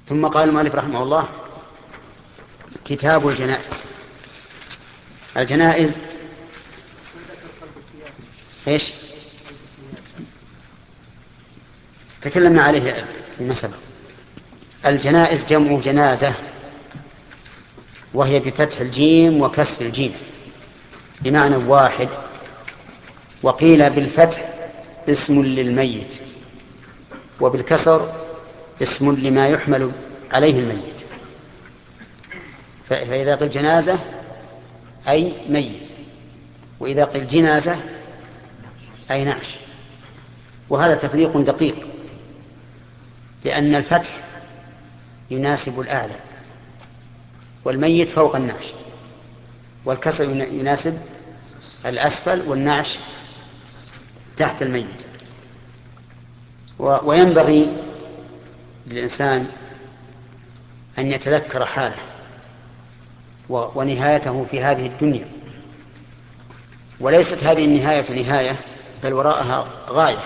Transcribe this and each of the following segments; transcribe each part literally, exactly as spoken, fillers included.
ثم قال المؤلف رحمه الله: كتاب الجنائز. الجنائز ايش؟ تكلمنا عليه فيما سبق. الجنائز جمع جنازة، وهي بفتح الجيم وكسر الجيم بمعنى واحد. وقيل بالفتح اسم للميت، وبالكسر اسم لما يحمل عليه الميت. فإذا قيل جنازة أي ميت، وإذا قيل جنازة أي نعش. وهذا تفريق دقيق، لأن الفتح يناسب الأعلى والميت فوق النعش، والكسر يناسب الأسفل والنعش تحت الميت. وينبغي للإنسان أن يتذكر حاله ونهايته في هذه الدنيا، وليست هذه النهاية نهاية، بل وراءها غاية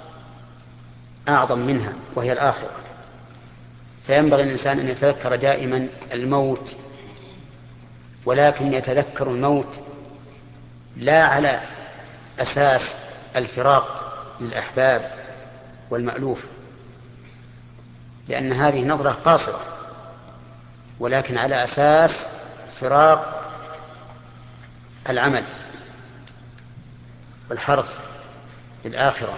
أعظم منها وهي الآخرة. فينبغي الإنسان أن يتذكر دائما الموت، ولكن يتذكر الموت لا على أساس الفراق للأحباب والمألوف، لأن هذه نظرة قاصرة، ولكن على أساس فراق العمل والحرث للآخرة.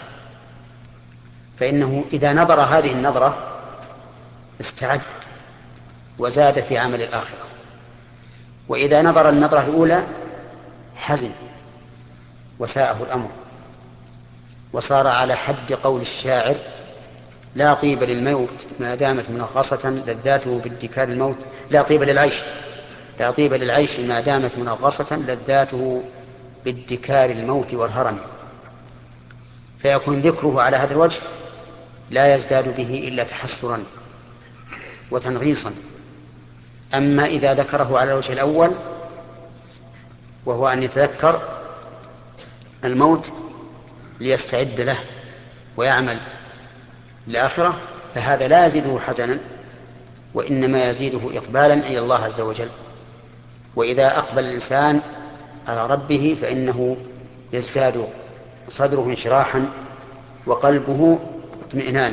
فإنه إذا نظر هذه النظرة استعد وزاد في عمل الآخرة، وإذا نظر النظرة الأولى حزن وساءه الأمر، وصار على حد قول الشاعر: لا طيب للموت ما دامت منغصة لذاته بادكار الموت. لا طيب للعيش لا طيب للعيش ما دامت منغصة لذاته بادكار الموت والهرم. فيكون ذكره على هذا الوجه لا يزداد به إلا تحسرا وتنغيصا. أما إذا ذكره على الوجه الأول، وهو أن يتذكر الموت ليستعد له ويعمل الآخرة، فهذا لا يزيده حزنا، وإنما يزيده إقبالا إلى الله عز وجل. وإذا أقبل الإنسان على ربه فإنه يزداد صدره انشراحا وقلبه اطمئنانا.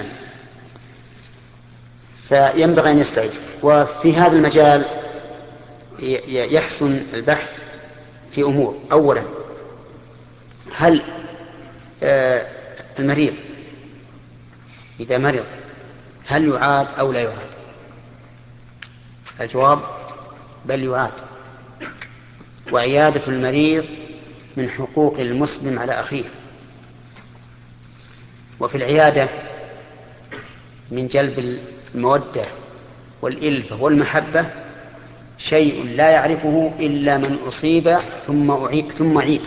فينبغي أن يستعد. وفي هذا المجال يحسن البحث في أمور. أولا، هل المريض إذا مرض هل يعاد أو لا يعاد؟ الجواب: بل يعاد. وعيادة المريض من حقوق المسلم على أخيه. وفي العيادة من جلب المودة والإلفة والمحبة شيء لا يعرفه إلا من أصيب ثم أعيد ثم عيد.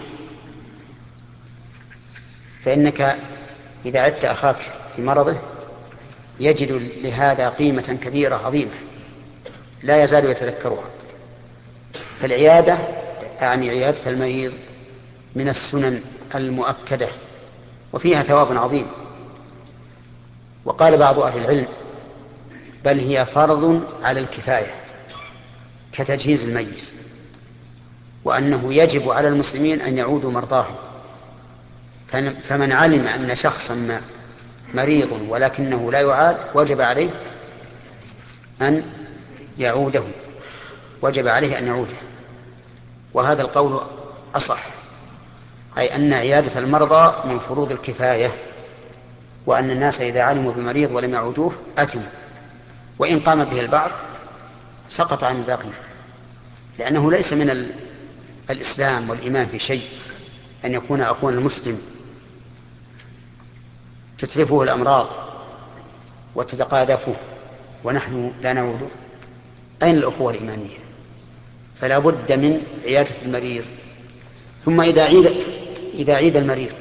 فإنك إذا عدت أخاك في مرضه يجد لهذا قيمة كبيرة عظيمة لا يزال يتذكرها. فالعيادة يعني عيادة المريض من السنن المؤكدة، وفيها ثواب عظيم. وقال بعض أهل العلم: بل هي فرض على الكفاية كتجهيز الميت، وأنه يجب على المسلمين أن يعودوا مرضاهم. فمن علم أن شخصا ما مريض ولكنه لا يعاد وجب عليه أن يعوده وجب عليه أن يعوده. وهذا القول أصح، أي أن عيادة المرضى من فروض الكفاية، وأن الناس إذا علموا بمريض ولم يعودوه أثموا، وإن قام به البعض سقط عن الباقين، لأنه ليس من الإسلام والإيمان في شيء أن يكون أخونا المسلم تتلفه الأمراض وتتقاذفه ونحن لا نعوده. أين الأخوة الإيمانية؟ فلا بد من عيادة المريض. ثم إذا عيد, إذا عيد المريض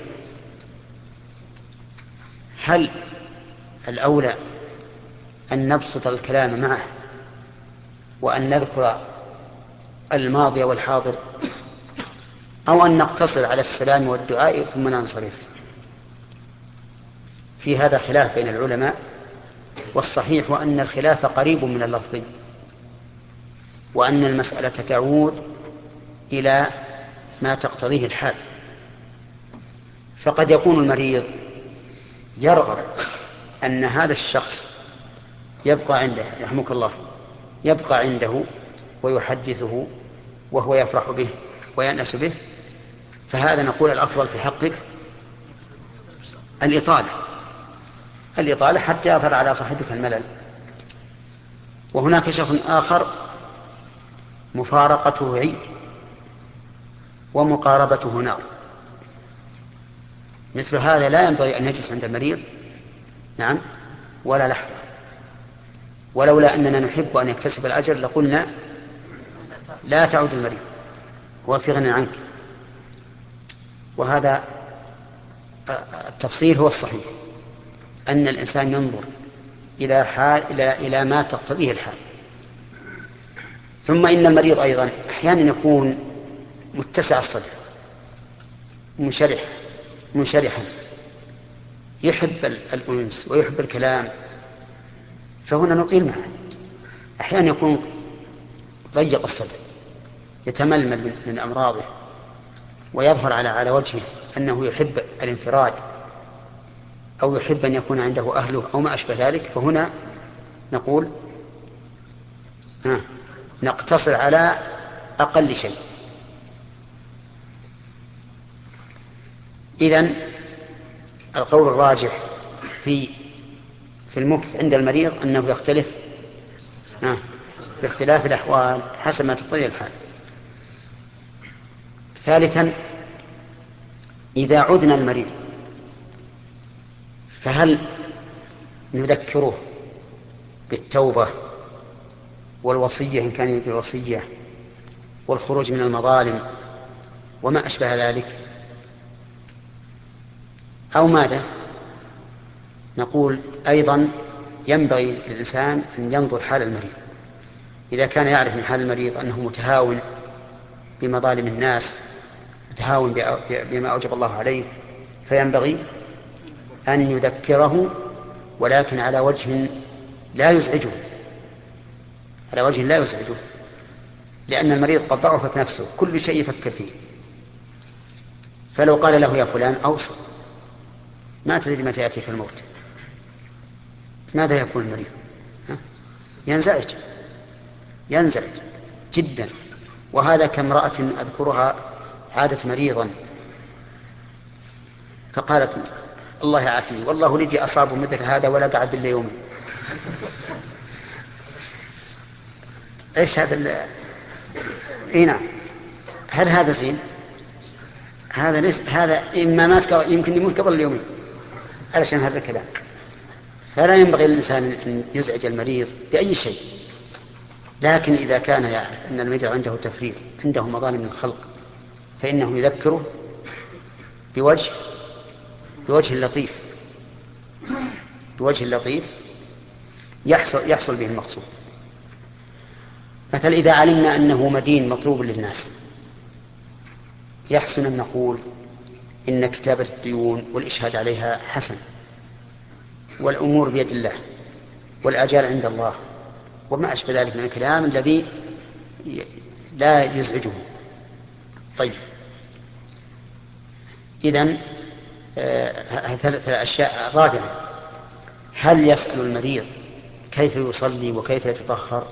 هل الأولى أن نبسط الكلام معه وأن نذكر الماضي والحاضر، أو أن نقتصر على السلام والدعاء ثم ننصرف؟ في هذا خلاف بين العلماء، والصحيح أن الخلاف قريب من اللفظ، وأن المسألة تعود إلى ما تقتضيه الحال. فقد يكون المريض يرغب أن هذا الشخص يبقى عنده، رحمك الله، يبقى عنده ويحدثه وهو يفرح به ويأنس به، فهذا نقول الأفضل في حقك الإطالة الإطالة حتى يظهر على صاحبك الملل. وهناك شخص آخر مفارقته عيد ومقاربته نار، مثل هذا لا ينبغي أن يجلس عند المريض، نعم، ولا لحظة. ولولا أننا نحب أن يكتسب الأجر لقلنا لا تعود المريض، هو في غنى عنك. وهذا التفصيل هو الصحيح، أن الإنسان ينظر إلى حال إلى إلى ما تقتضيه الحال. ثم إن المريض أيضا أحيانا يكون متسع الصدر، منشرح منشرحا، يحب الأنس ويحب الكلام، فهنا نطيل معه. أحيانا يكون ضيق الصدر، يتململ من أمراضه، ويظهر على على وجهه أنه يحب الانفراد أو يحب أن يكون عنده أهله أو ما أشبه ذلك، فهنا نقول ها نقتصر على أقل شيء. إذن القول الراجح في في المكث عند المريض أنه يختلف ها باختلاف الأحوال حسب ما تقتضي الحال. ثالثا، إذا عدنا المريض فهل نذكره بالتوبة والوصية إن كان يريد الوصية والخروج من المظالم وما أشبه ذلك، أو ماذا؟ نقول أيضا ينبغي للإنسان أن ينظر حال المريض. إذا كان يعرف من حال المريض أنه متهاون بمظالم الناس، متهاون بما أوجب الله عليه، فينبغي أن يذكره، ولكن على وجه لا يزعجه على وجه لا يزعجه لأن المريض قد ضعفت نفسه، كل شيء يفكر فيه. فلو قال له يا فلان أوصل، ما تدري متى يأتيك الموت، ماذا يكون المريض؟ ينزعج ينزعج جدا. وهذا كامرأة أذكرها عادت مريضا فقالت الله يعافيني والله لدي أصاب مثل هذا ولا قعد إلا يومين. إيش هذا ال... إيه نعم، هل هذا زين؟ هذا ليس، هذا إما مات يمكن يموت قبل اليومين علشان هذا الكلام. فلا ينبغي للإنسان أن يزعج المريض بأي شيء، لكن إذا كان يعرف أن المريض عنده تفريط، عنده مظالم من الخلق، فإنه يذكره بوجه بوجه لطيف بوجه لطيف يحصل يحصل به المقصود. مثلا إذا علمنا أنه مدين مطلوب للناس، يحسن أن نقول إن كتابة الديون والإشهاد عليها حسن، والأمور بيد الله، والآجال عند الله، وما أشبه ذلك من الكلام الذي لا يزعجه. طيب، إذن ثلاث الأشياء. الرابعة، هل يسأل المريض كيف يصلي وكيف يتطهر،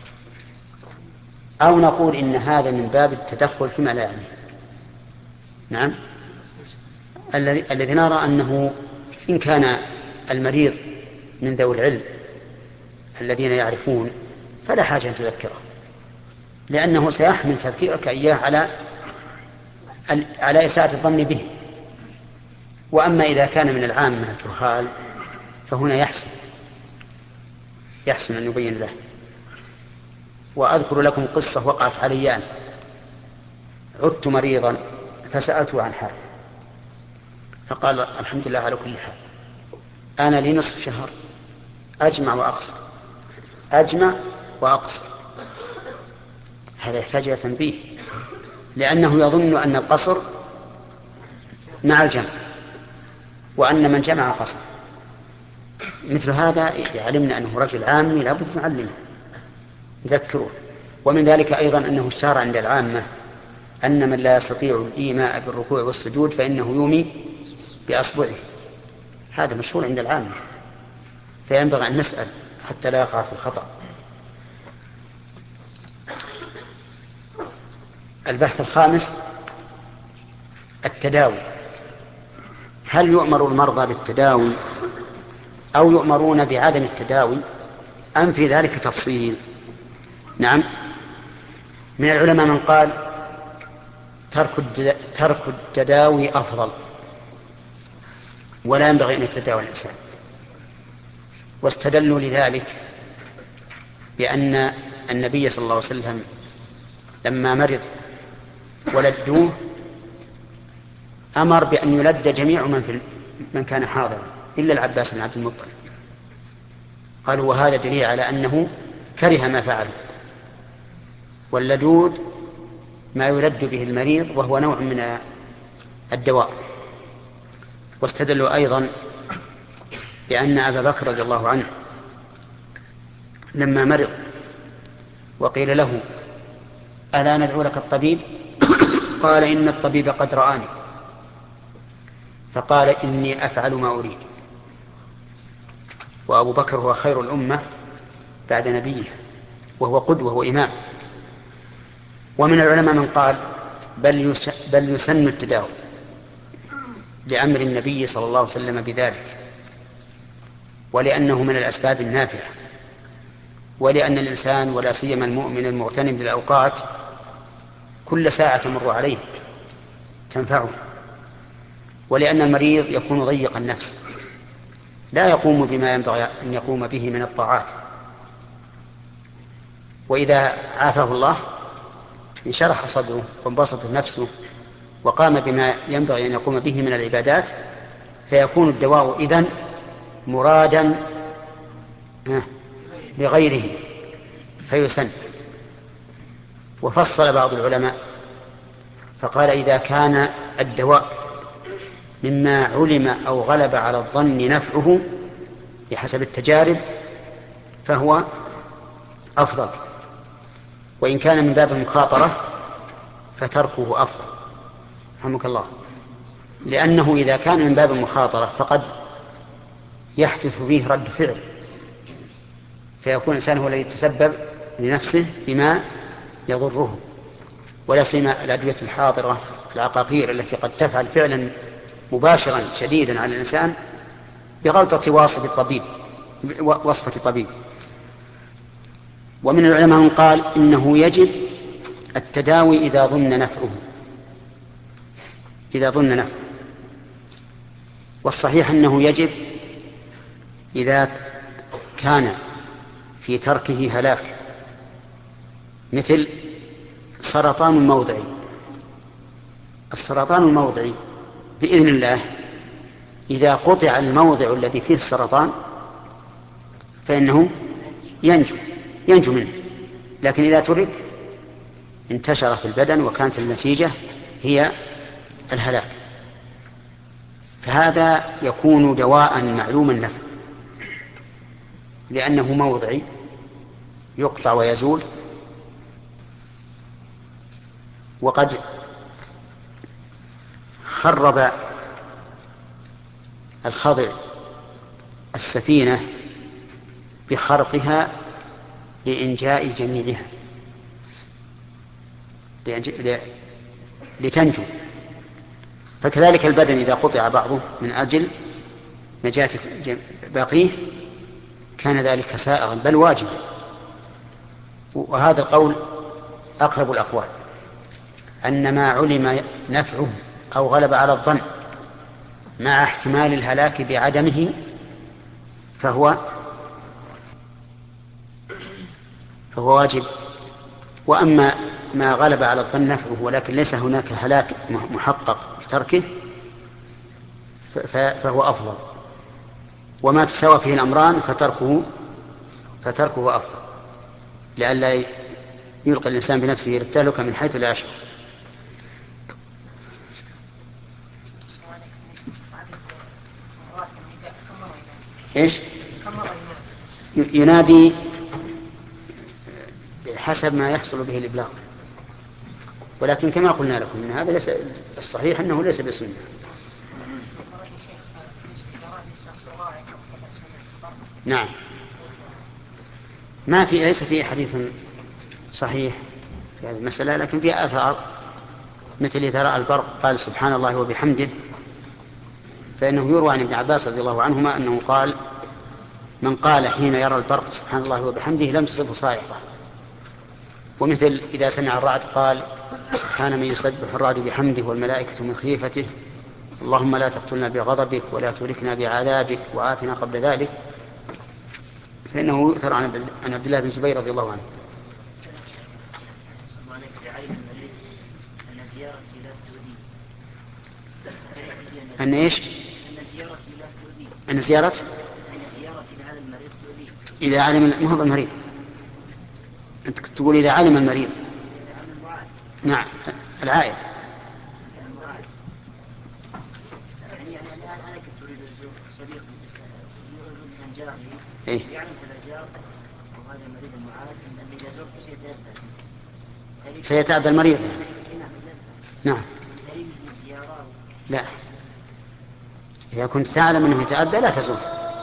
أو نقول إن هذا من باب التدخل فيما لا يعني؟ نعم، الذي نرى أنه إن كان المريض من ذوي العلم الذين يعرفون فلا حاجة أن تذكره، لأنه سيحمل تذكيرك إياه على على إساءة الظن به. وأما إذا كان من العامة الجهال فهنا يحسن يحسن أن يبين له. وأذكر لكم قصة وقعت علي أنا. عدت مريضا فسألته عن حاله، فقال الحمد لله على كل حال، أنا لي نصف شهر أجمع وأقصر أجمع وأقصر. هذا يحتاج إلى تنبيه، لأنه يظن أن القصر مع الجمع، وأن من جمع قصر. مثل هذا إذا علمنا أنه رجل عامي لابد نعلمه نذكره. ومن ذلك أيضا أنه اشتهر عند العامة أن من لا يستطيع الإيماء بالركوع والسجود فإنه يومي بأصبعه، هذا مشهور عند العامة، فينبغي أن نسأل حتى لا يقع في الخطأ. البحث الخامس التداوي، هل يؤمر المرضى بالتداوي أو يؤمرون بعدم التداوي أم في ذلك تفصيل؟ نعم، من العلماء من قال ترك التداوي أفضل ولا ينبغي أن يتداوى الإنسان، واستدلوا لذلك بأن النبي صلى الله عليه وسلم لما مرض ولدوه أمر بأن يلد جميع من, في من كان حاضرا إلا العباس بن عبد المطلب. قالوا وهذا دليل على أنه كره ما فعلوا، واللدود ما يلد به المريض وهو نوع من الدواء. واستدلوا أيضا بأن أبا بكر رضي الله عنه لما مرض وقيل له ألا ندعو لك الطبيب؟ قال إن الطبيب قد رآني فقال إني أفعل ما أريد. وأبو بكر هو خير الأمة بعد نبيه وهو قدوة وإمام. ومن العلماء من قال بل, يس بل يسن التداوي لأمر النبي صلى الله عليه وسلم بذلك، ولأنه من الأسباب النافعة، ولأن الإنسان ولا سيما المؤمن المغتنم بالأوقات كل ساعة تمر عليه تنفعه، ولأن المريض يكون ضيق النفس لا يقوم بما ينبغي أن يقوم به من الطاعات، وإذا عافاه الله انشرح صدره وانبسطت نفسه وقام بما ينبغي أن يقوم به من العبادات، فيكون الدواء إذن مرادا لغيره فيسن. وفصل بعض العلماء فقال إذا كان الدواء مما علم أو غلب على الظن نفعه بحسب التجارب فهو أفضل، وإن كان من باب المخاطرة فتركه أفضل رحمك الله، لأنه إذا كان من باب المخاطرة فقد يحدث به رد فعل فيكون الإنسان هو الذي يتسبب لنفسه بما يضره، ولا سيما الأدوية الحاضرة العقاقير التي قد تفعل فعلا مباشرا شديدا على الإنسان بغلطة وصفة الطبيب وصفة الطبيب. ومن العلماء من قال إنه يجب التداوي إذا ظن نفعه إذا ظن نفعه والصحيح أنه يجب إذا كان في تركه هلاك، مثل سرطان الموضعي. السرطان الموضعي بإذن الله إذا قطع الموضع الذي فيه السرطان فإنه ينجو ينجو منه، لكن إذا ترك انتشر في البدن وكانت النتيجة هي الهلاك، فهذا يكون دواء معلوم النفع لأنه موضعي يقطع ويزول. وقد خرب الخضر السفينة بخرقها لإنجاء جميعها لتنجو، فكذلك البدن إذا قطع بعضه من أجل نجاة باقيه كان ذلك سائغا بل واجبا. وهذا القول أقرب الأقوال، أن ما علم نفعه أو غلب على الظن مع احتمال الهلاك بعدمه فهو فهو واجب. وأما ما غلب على الظن نفعه ولكن ليس هناك هلاك محقق في تركه فهو أفضل، وما تساوى فيه الأمران فتركه فتركه أفضل لئلا يلقي الإنسان بنفسه التهلكة من حيث لا يشعر. إيش؟ ينادي حسب ما يحصل به الإبلاغ، ولكن كما قلنا لكم إن هذا ليس الصحيح، أنه ليس بسنة. نعم، ما في ليس فيه حديث صحيح في هذه المسألة، لكن فيها آثار مثل إذا رأى البرق قال سبحان الله وبحمده، فإنه يروى عن ابن عباس رضي الله عنهما أنه قال من قال حين يرى البرق سبحان الله وبحمده لم تصبه صاعقة. ومثل إذا سمع الرعد قال كان من يسبح الرعد بحمده والملائكة من خيفته اللهم لا تقتلنا بغضبك ولا تهلكنا بعذابك وعافنا قبل ذلك، فإنه يؤثر عن عبد الله بن زبير رضي الله عنه. أن إيش؟ أن زيارة إذا علم ما هو المريض، أنت تقول إذا علم المريض. نعم، العائد. إيه؟ سيتأذى المريض يعني. نعم. لا، إذا كنت تعلم أنه يتأذى لا تزور.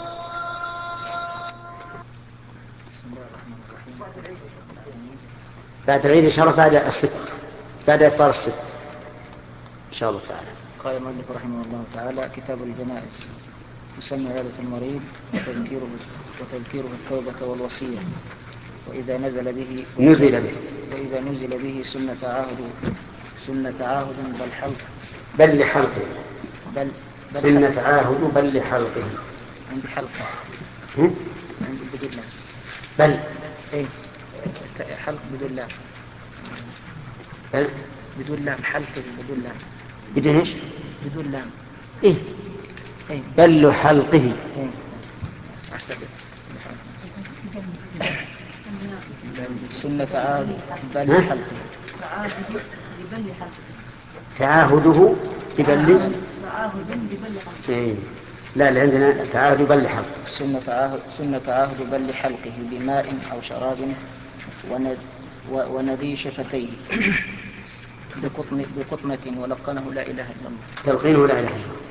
بعد العيد إن شاء الله، بعد الست، بعد إفطار الست إن شاء الله تعالى. قال المؤلف رحمه الله تعالى: كتاب الجنائز يسمى عيادة المريض وتذكيره وتذكيره التوبة والوصية، وإذا نزل به نزل به وإذا نزل به سنة عهد سنة عهد بل حلق بل لحلقه بل, بل سنة عهد بل لحلقه. عندي حلقة هم؟ عندي بدون لام. بل إيه حلق بدون لام. بل بدون لام، حلق بدون لام. بدون إيش؟ بدون لام. إيه؟ إيه؟ بل حلقه. إيه؟ أحسن. سنة عهد بل حلقه. تعاهده ببل. إيه؟ لا، اللي عندنا تعاهد بل حلقه. سنة عهد سنة عهد بل حلقه بماء أو شراب وند وندي شفتيه بقطن بقطنة ولقنه لا إله إلا الله. تلقينه لا إله إلا الله.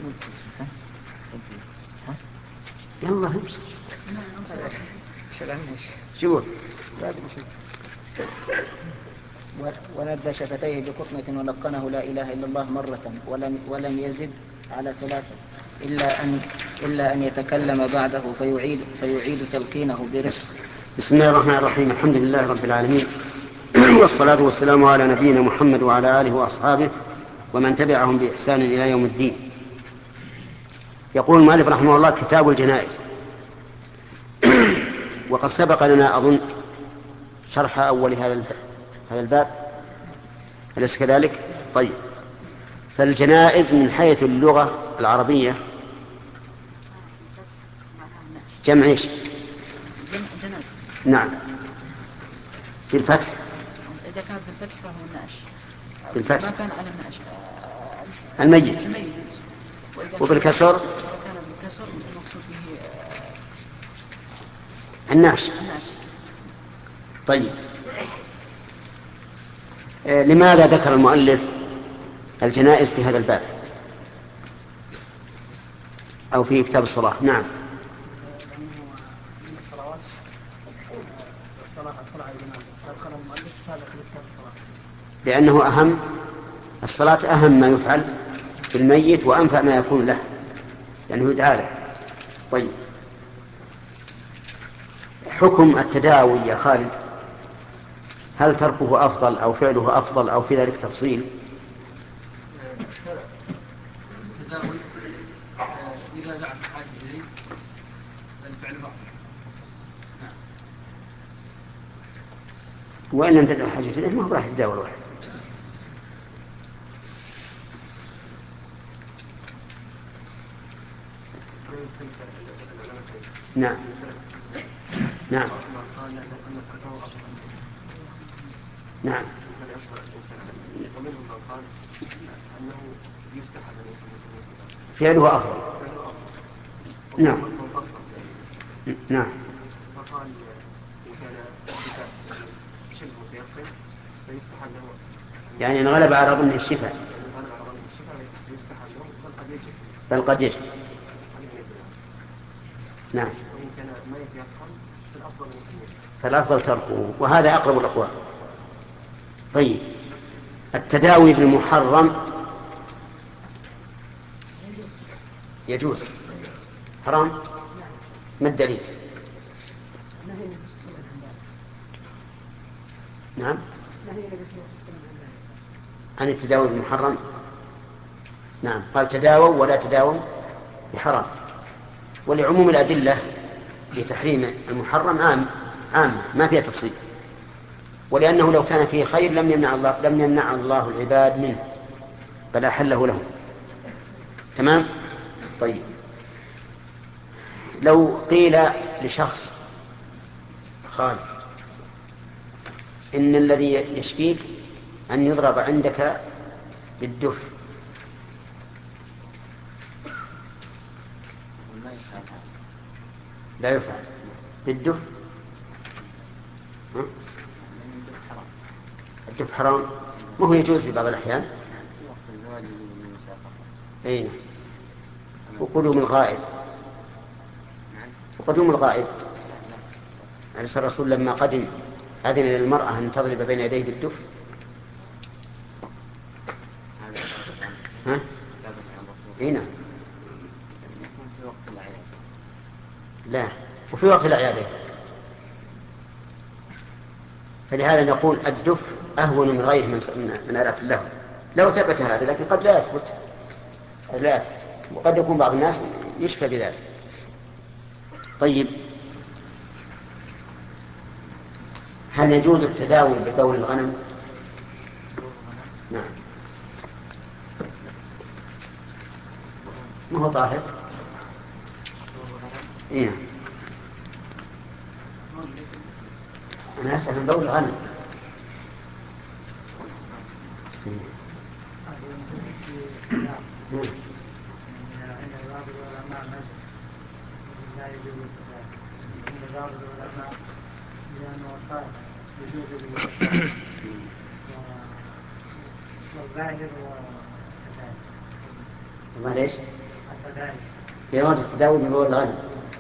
يلا همشي. شو وندى شفتيه بقطنة ولقنه لا إله إلا الله مرة ولم ولم يزد على ثلاثة إلا أن إلا أن يتكلم بعده فيعيد فيعيد تلقينه برفق. بسم الله الرحمن الرحيم. الحمد لله رب العالمين، والصلاة والسلام على نبينا محمد وعلى آله وأصحابه ومن تبعهم بإحسان إلى يوم الدين. يقول المؤلف رحمه الله: كتاب الجنائز. وقد سبق لنا أظن شرح أول هذا هذا الباب، أليس كذلك؟ طيب، فالجنائز من حيث اللغة العربية جمع إيش؟ نعم، في الفتح. إذا كانت بالفتح فهو الناش. بالفتح. ما كان على الناش الميت. الميت. وبالكسر. كان بالكسر المقصود به الناش. الناش. طيب، آه لماذا ذكر المؤلف الجنائز في هذا الباب أو في كتاب الصلاة؟ نعم. لأنه أهم، الصلاة أهم ما يفعل في الميت وأنفع ما يكون له، لأنه يدعى له. طيب، حكم التداوي يا خالد، هل تركه أفضل أو فعله أفضل أو في ذلك تفصيل؟ التداوي إذا دعت الحاجة إليه الفعل أفضل. وإن لم تدع الحاجة إليه ما هو راح يتداوى الواحد. نعم نعم نعم. فعله أفضل. نعم نعم. فقال إن كان الشفاء شبه متيقن فيستحب له، يعني إن غلب على ظنه الشفاء يعني غلب على ظنه الشفاء فيستحب له، بل قد يجب بل قد يجب. نعم. وإن كان ما يتيقن فالأفضل أن يجب، فالأفضل تركه، وهذا أقرب الأقوال. طيب، التداوي بالمحرم يجوز، حرام؟ ما الدليل؟ نعم، عن التداوي بالمحرم. نعم، قال تداووا ولا تداووا بحرام، ولعموم الأدلة لتحريم المحرم عام عامة ما فيها تفصيل، ولأنه لو كان فيه خير لم يمنع الله لم يمنع الله العباد منه، بل أحله لهم. تمام. طيب، لو قيل لشخص خالد إن الذي يشفيك أن يضرب عندك بالدف، لا يفعل بالدف. الدف حرام، ما هو يجوز في بعض الأحيان. أين وقدوم الغائب وقدوم الغائب عليه الرسول لما قدم أذن للمرأة أن تضرب بين يديه بالدف. ها؟ هنا لا، وفي وقت الأعياد. فلهذا نقول الدف أهون من غيره من من آلات اللهو لو ثبت هذا، لكن قد لا يثبت لا يثبت وقد يكون بعض الناس يشفى بذلك. طيب، هل يجوز التداوي ببول الغنم؟ نعم. ما هو طاهر؟ إيه. أنا أسأل عن بول الغنم. والله ليش؟ جواز التداوي ببول الغنم.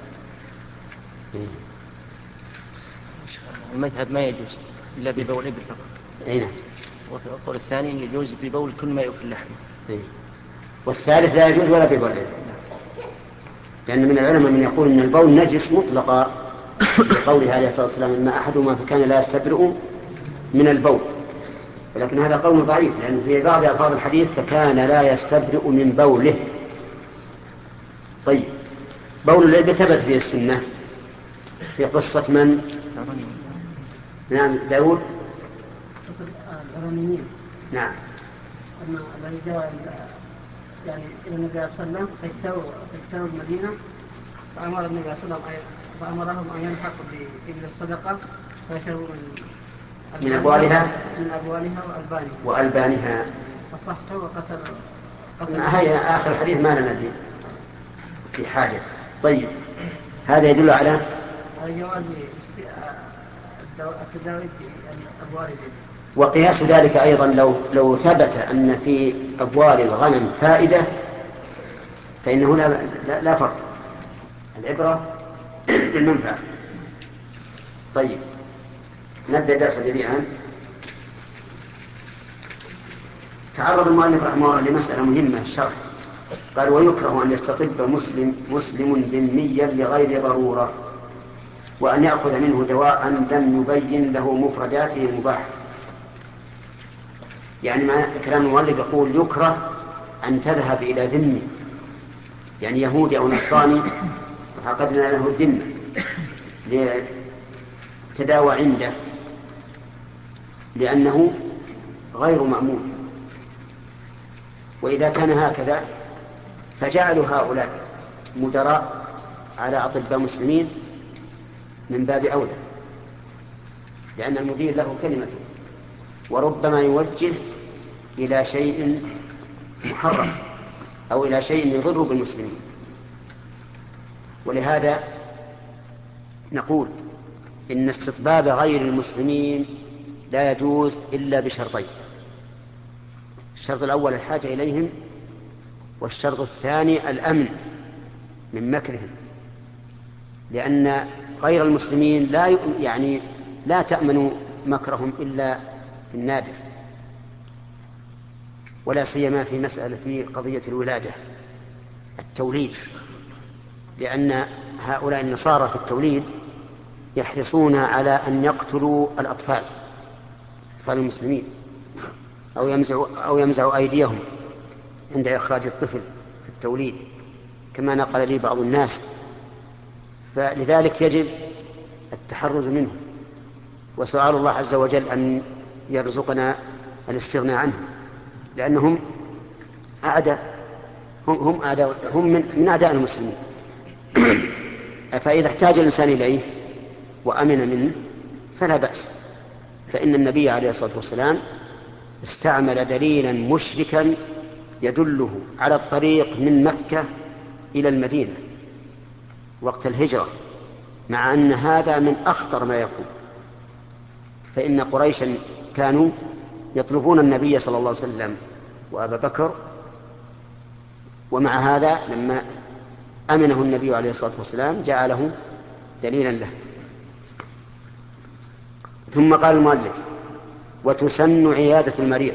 المذهب ما يجوز إلا ببول إبل فقط. أي نعم. وفي القول الثاني يجوز ببول كل ما يؤكل لحمه. إيه. والثالث لا يجوز ولا ببول إبل، لأن من العلماء من يقول أن البول نجس مطلقا بقوله عليه الصلاة والسلام إما أحدهما فكان لا يستبرئ من البول، ولكن هذا قول ضعيف، لأن في بعض ألفاظ الحديث فكان لا يستبرئ من بوله. طيب، بول الإبل ثبت في السنة في قصة من؟ نعم، داود. الأراميين. نعم. أما الذي جاء يعني إلى النبي صلى الله عليه وسلم فاجتاوا المدينة، فأمر النبي صلى الله عليه وسلم فأمرهم أن يلحقوا بإبل الصدقة فيشربوا من من أبوالها من أبوالها وألبانها وألبانها فصحوا وقتل قتل. هاي آخر الحديث ما لنا به في حاجة. طيب، هذا يدل على جواز التداوي بأبوال الإبل. وقياس ذلك أيضا لو لو ثبت أن في أبوال الغنم فائدة فإنه لا, لا, لا فرق، العبرة بالمنفعة. طيب، نبدأ درس جديدا. تعرض المؤلف رحمه الله لمسألة مهمة الشرح، قال ويكره أن يستطب مسلم مسلم ذميا لغير ضرورة وأن يأخذ منه دواء لم يبين له مفرداته المباح. يعني معنى كلام المؤلف يقول يكره أن تذهب إلى ذمي، يعني يهودي أو نصراني عقدنا له الذمة لتداوى عنده لأنه غير مأمون. وإذا كان هكذا فجعلوا هؤلاء مدراء على أطباء مسلمين من باب أولى، لأن المدير له كلمته وربما يوجه إلى شيء محرم أو إلى شيء يضر بالمسلمين. ولهذا نقول إن استطباب غير المسلمين لا يجوز إلا بشرطين: الشرط الأول الحاجة إليهم، والشرط الثاني الأمن من مكرهم، لأن غير المسلمين لا يعني لا تأمن مكرهم إلا في النادر، ولا سيما في مسألة في قضية الولادة التوليد، لأن هؤلاء النصارى في التوليد يحرصون على أن يقتلوا الأطفال أطفال المسلمين أو يمزعوا أو يمزعوا أيديهم عند إخراج الطفل في التوليد، كما نقل لي بعض الناس. فلذلك يجب التحرز منه، وسؤال الله عز وجل أن يرزقنا الاستغناء عنه، لأنهم أعداء، هم هم أعداء هم من, من أعداء المسلمين. فإذا احتاج الإنسان إليه وأمن منه فلا بأس. فإن النبي عليه الصلاة والسلام استعمل دليلا مشركا يدله على الطريق من مكة إلى المدينة وقت الهجرة، مع أن هذا من أخطر ما يكون. فإن قريشا كانوا يطلبون النبي صلى الله عليه وسلم وأبا بكر، ومع هذا لما أمنه النبي عليه الصلاة والسلام جعله دليلا له. ثم قال المؤلف: وتسن عيادة المريض.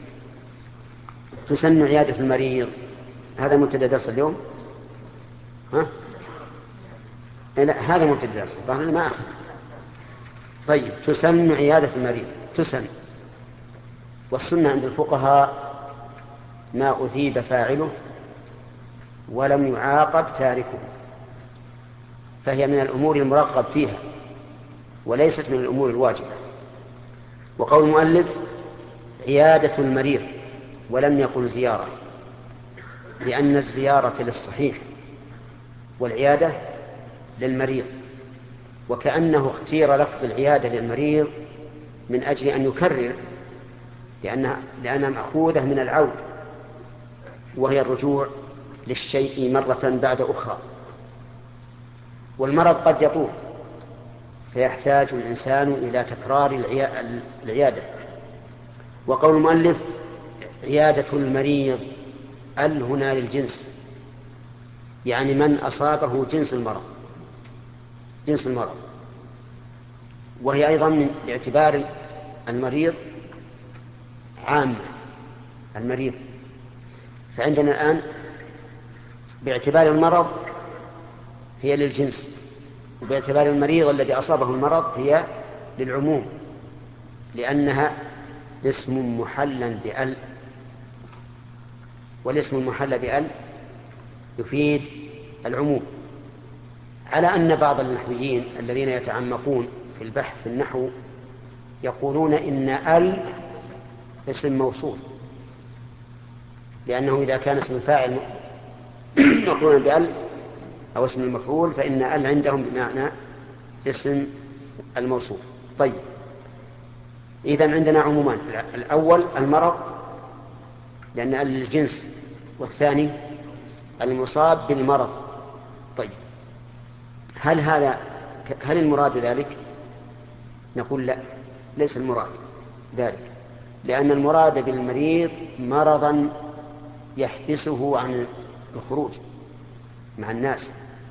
تسن عيادة المريض، هذا مبتدأ درس اليوم. ها؟ لا، هذا مبتدأ درس الظاهر ما أخذ. طيب، تسن عيادة المريض. تسن، والسنة عند الفقهاء ما أثيب فاعله ولم يعاقب تاركه، فهي من الأمور المرغب فيها وليست من الأمور الواجبة. وقول المؤلف عيادة المريض ولم يقل زيارة، لأن الزيارة للصحيح والعيادة للمريض، وكأنه اختير لفظ العيادة للمريض من أجل أن يكرر، لأنها لأنها مأخوذة من العود، وهي الرجوع للشيء مرة بعد أخرى. والمرض قد يطول فيحتاج الإنسان إلى تكرار العيادة. وقول المؤلف عيادة المريض، ال هنا للجنس، يعني من أصابه جنس المرض جنس المرض وهي أيضا من اعتبار المريض عامة المريض. فعندنا الآن باعتبار المرض هي للجنس، وباعتبار المريض الذي أصابه المرض هي للعموم، لأنها اسم محل بأل، والاسم المحل بأل يفيد العموم. على أن بعض النحويين الذين يتعمقون في البحث في النحو يقولون إن ال اسم موصول، لأنه إذا كان اسم الفاعل مقرونا بأل أو اسم المفعول فإن ال عندهم بمعنى اسم الموصول. طيب، إذن عندنا عمومان: الأول المرض لأن ال للجنس، والثاني المصاب بالمرض. طيب، هل هذا هل المراد ذلك؟ نقول لا، ليس المراد ذلك، لأن المراد بالمريض مرضا يحبسه عن الخروج مع الناس.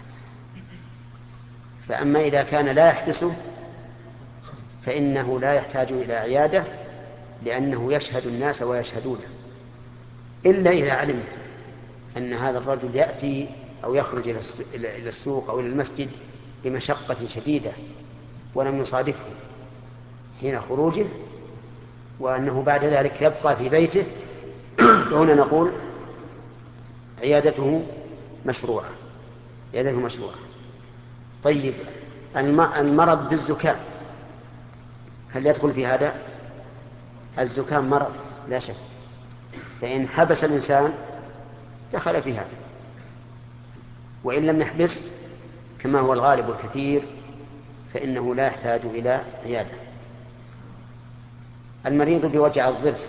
فأما إذا كان لا يحبسه فإنه لا يحتاج إلى عيادة، لأنه يشهد الناس ويشهدونه، إلا إذا علم أن هذا الرجل يأتي أو يخرج إلى السوق أو إلى المسجد بمشقة شديدة ولم يصادفه حين خروجه، وأنه بعد ذلك يبقى في بيته، فهنا نقول عيادته مشروعة عيادته مشروعة. طيب، المرض بالزكام هل يدخل في هذا؟ الزكام مرض لا شك، فإن حبس الإنسان دخل في هذا، وإن لم يحبس كما هو الغالب الكثير فإنه لا يحتاج إلى عيادة. المريض بوجع الضرس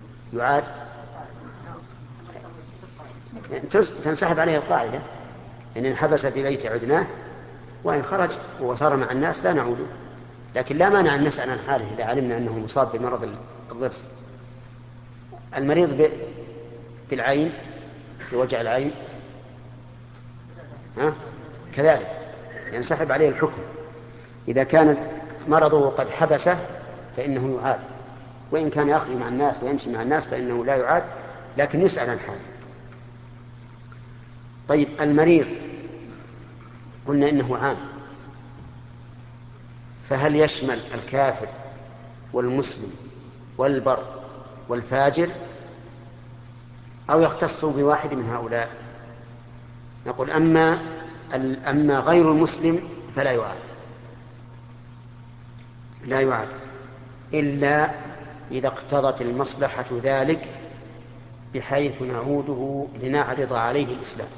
يعاد، تنسحب عليه القاعدة، إن انحبس في بيت عدناه، وإن خرج وصار مع الناس لا نعود، لكن لا مانع أن نسأل عن حاله إذا علمنا أنه مصاب بمرض الضرس. المريض بالعين، بوجع العين، ها؟ كذلك ينسحب عليه الحكم. إذا كان مرضه قد حبسه فإنه يعاد، وإن كان يخرج مع الناس ويمشي مع الناس فإنه لا يعاد، لكن يسأل عن حاله. طيب المريض قلنا إنه عام، فهل يشمل الكافر والمسلم والبر والفاجر أو يختص بواحد من هؤلاء؟ نقول أما أما غير المسلم فلا يعاد، لا يعاد إلا إذا اقتضت المصلحة ذلك بحيث نعوده لنعرض عليه الإسلام،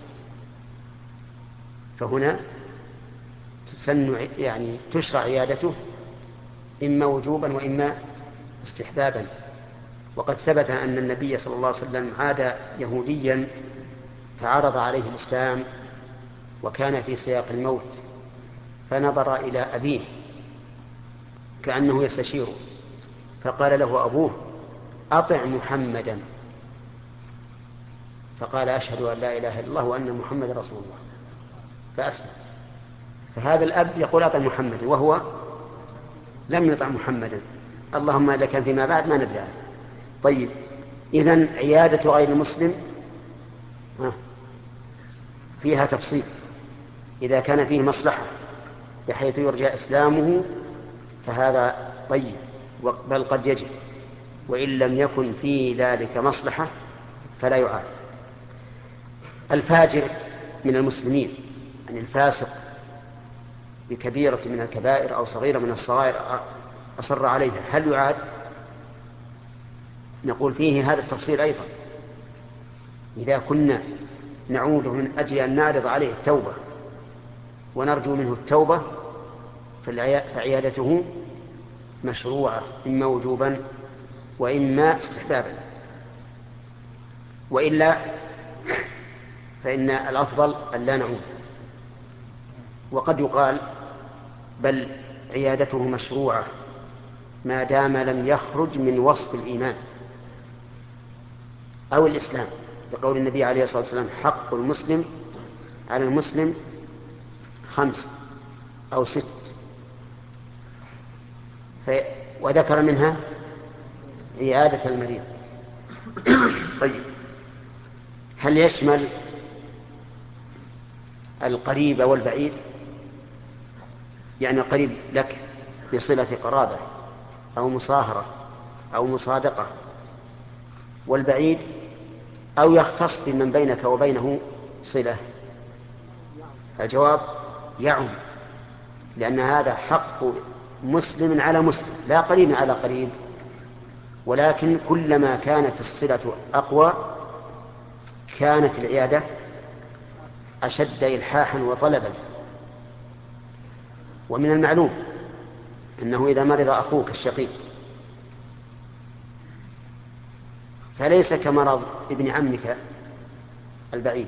فهنا تسن يعني تشرع عيادته إما وجوبا وإما استحبابا. وقد ثبت أن النبي صلى الله عليه وسلم عاد يهوديا فعرض عليه الإسلام وكان في سياق الموت، فنظر إلى أبيه كأنه يستشيره، فقال له أبوه: أطع محمدا. فقال: أشهد أن لا إله إلا الله وأن محمد رسول الله، فأسلم. فهذا الأب يقول: أطع محمدا، وهو لم يطع محمدا، اللهم إذا كان فيما بعد ما ندري عنه. طيب، إذن عيادة غير المسلم فيها تفصيل. إذا كان فيه مصلحة بحيث يرجى إسلامه فهذا طيب، بل قد يجب، وإن لم يكن في ذلك مصلحة فلا يعاد. الفاجر من المسلمين، يعني الفاسق بكبيرة من الكبائر أو صغيرة من الصغائر أصر عليها، هل يعاد؟ نقول فيه هذا التفصيل أيضا. إذا كنا نعود من أجل أن نعرض عليه التوبة ونرجو منه التوبة فعيادته مشروعة إما وجوبا وإما استحبابا، وإلا فإن الأفضل أن لا نعود. وقد يقال بل عيادته مشروعة ما دام لم يخرج من وصف الإيمان أو الإسلام، لقول النبي عليه الصلاة والسلام: حق المسلم على المسلم خمس أو ست، وذكر منها عيادة المريض. طيب، هل يشمل القريب والبعيد؟ يعني القريب لك بصلة قرابة أو مصاهرة أو مصادقة، والبعيد أو يختص بمن بينك وبينه صلة؟ الجواب: يعم، لأن هذا حق مسلم على مسلم، لا قريب على قريب، ولكن كلما كانت الصلة أقوى كانت العيادة أشد إلحاحا وطلبا. ومن المعلوم أنه إذا مرض أخوك الشقيق فليس كمرض ابن عمك البعيد،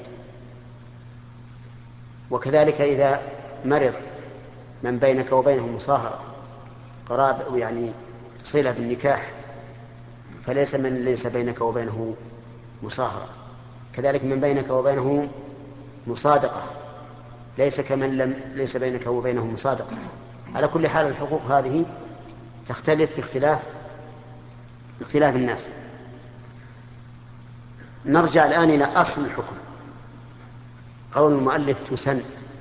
وكذلك إذا مرض من بينك وبينه مصاهرة قرابة يعني صلة بالنكاح فليس من ليس بينك وبينه مصاهرة، كذلك من بينك وبينه مصادقة ليس كمن لم ليس بينك وبينه مصادقة. على كل حال الحقوق هذه تختلف باختلاف باختلاف الناس. نرجع الآن إلى أصل الحكم. قول المؤلف: تسن،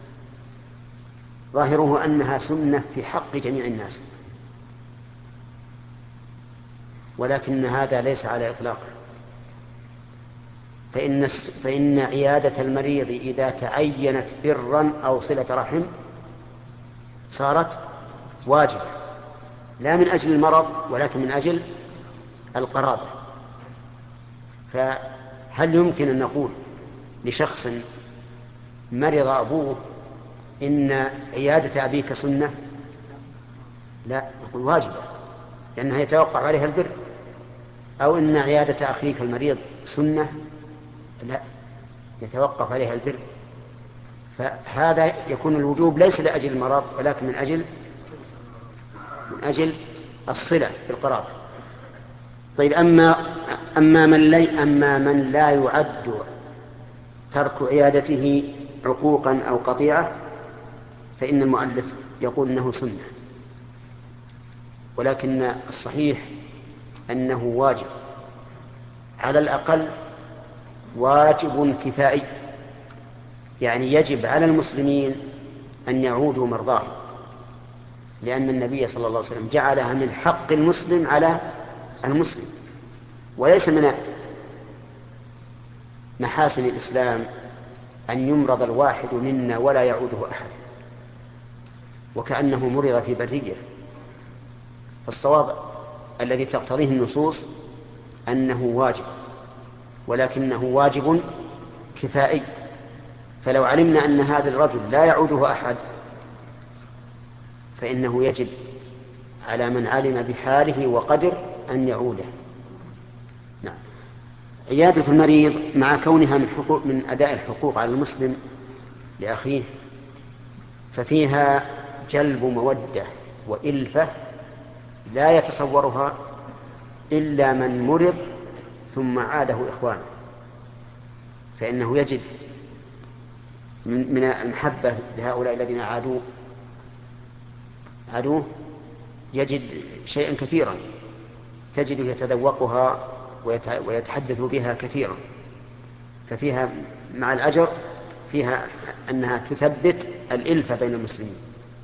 ظاهره أنها سنة في حق جميع الناس، ولكن هذا ليس على إطلاقه، فإن, فإن عيادة المريض إذا تعينت برا أو صلة رحم صارت واجبة، لا من أجل المرض ولكن من أجل القرابة. فهل يمكن أن نقول لشخص مرض أبوه إن عيادة أبيك سنة؟ لا، نقول واجبة لأنها يتوقع عليها البر. أو إن عيادة أخيك المريض سنة؟ لا، يتوقف عليها البر. فهذا يكون الوجوب ليس لأجل المرض ولكن من أجل من أجل الصلة بالقرابة. طيب أما أما من لا أما من لا يعد ترك عيادته عقوقا أو قطيعة فإن المؤلف يقول إنه سنة، ولكن الصحيح أنه واجب، على الأقل واجب كفائي، يعني يجب على المسلمين أن يعودوا مرضاهم، لأن النبي صلى الله عليه وسلم جعلها من حق المسلم على المسلم، وليس من محاسن الإسلام أن يمرض الواحد منا ولا يعوده أحد وكأنه مرض في برية. فالصواب الذي تقتضيه النصوص أنه واجب، ولكنه واجب كفائي، فلو علمنا أن هذا الرجل لا يعوده أحد فإنه يجب على من علم بحاله وقدر أن يعوده. نعم. عيادة المريض مع كونها من حقوق من أداء الحقوق على المسلم لأخيه ففيها جلب مودة وإلفة لا يتصورها إلا من مرض ثم عاده إخوانه، فإنه يجد من المحبة لهؤلاء الذين عادوه عادوه يجد شيئا كثيرا، تجده يتذوقها ويتحدث بها كثيرا، ففيها مع الأجر فيها أنها تثبت الإلفة بين المسلمين.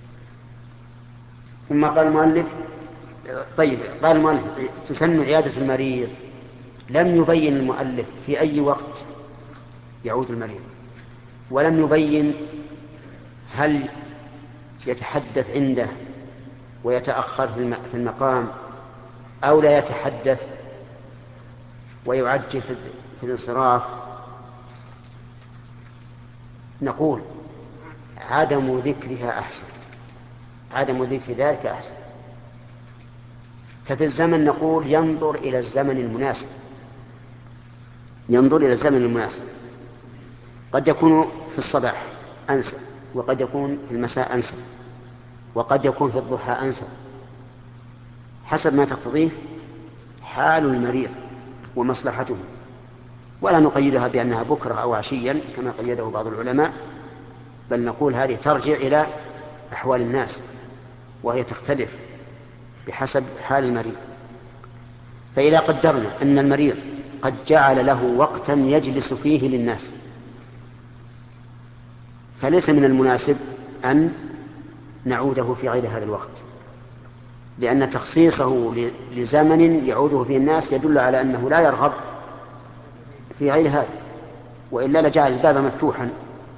ثم قال المؤلف طيب قال المؤلف تسن عيادة المريض، لم يبين المؤلف في أي وقت يعود المريض، ولم يبين هل يتحدث عنده ويتأخر في المقام أو لا يتحدث ويعجل في الانصراف. نقول عدم ذكرها أحسن، عدم ذكر ذلك أحسن. ففي الزمن نقول ينظر إلى الزمن المناسب، ينظر إلى الزمن المناسب، قد يكون في الصباح أنسب، وقد يكون في المساء أنسب، وقد يكون في الضحى أنسب، حسب ما تقتضيه حال المريض ومصلحته، ولا نقيدها بأنها بكرة أو عشيا كما قيده بعض العلماء، بل نقول هذه ترجع إلى أحوال الناس وهي تختلف بحسب حال المريض. فإذا قدرنا أن المريض قد جعل له وقتا يجلس فيه للناس فليس من المناسب أن نعوده في غير هذا الوقت، لأن تخصيصه لزمن يعوده فيه الناس يدل على أنه لا يرغب في غير هذا، وإلا لجعل الباب مفتوحا.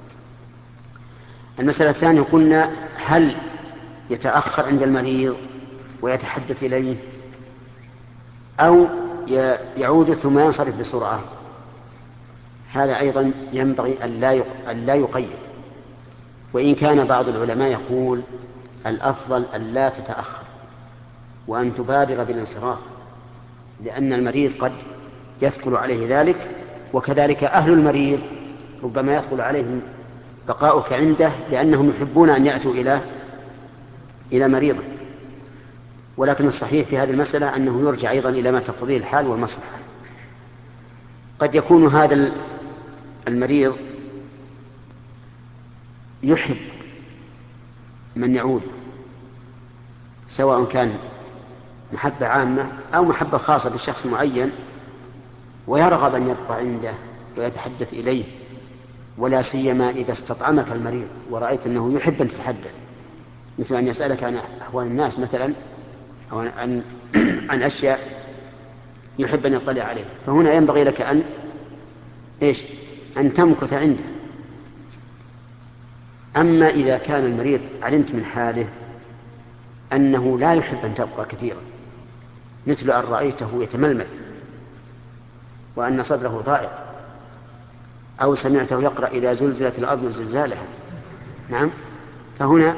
المسألة الثانية قلنا هل يتأخر عند المريض ويتحدث إليه أو يعود ثم ينصرف بسرعة. هذا أيضا ينبغي أن لا يقيد، وإن كان بعض العلماء يقول الأفضل أن لا تتأخر وأن تبادر بالانصراف، لأن المريض قد يثقل عليه ذلك، وكذلك أهل المريض ربما يثقل عليهم بقاؤك عنده لأنهم يحبون أن يأتوا إلى إلى مريضه. ولكن الصحيح في هذه المسألة أنه يرجع أيضا إلى ما تقتضيه الحال والمصلحة. قد يكون هذا المريض يحب من يعود، سواء كان محبة عامة أو محبة خاصة بشخص معين، ويرغب أن يبقى عنده ويتحدث إليه، ولا سيما إذا استطعمك المريض ورأيت أنه يحب أن تتحدث، مثل أن يسألك عن أحوال الناس مثلا أو عن, عن أشياء يحب أن يطلع عليها، فهنا ينبغي لك أن إيش؟ أن تمكث عنده. أما إذا كان المريض علمت من حاله أنه لا يحب أن تبقى كثيرا، مثل أن رأيته يتململ وأن صدره ضائق، أو سمعته يقرأ إذا زلزلت الأرض زلزالها، نعم، فهنا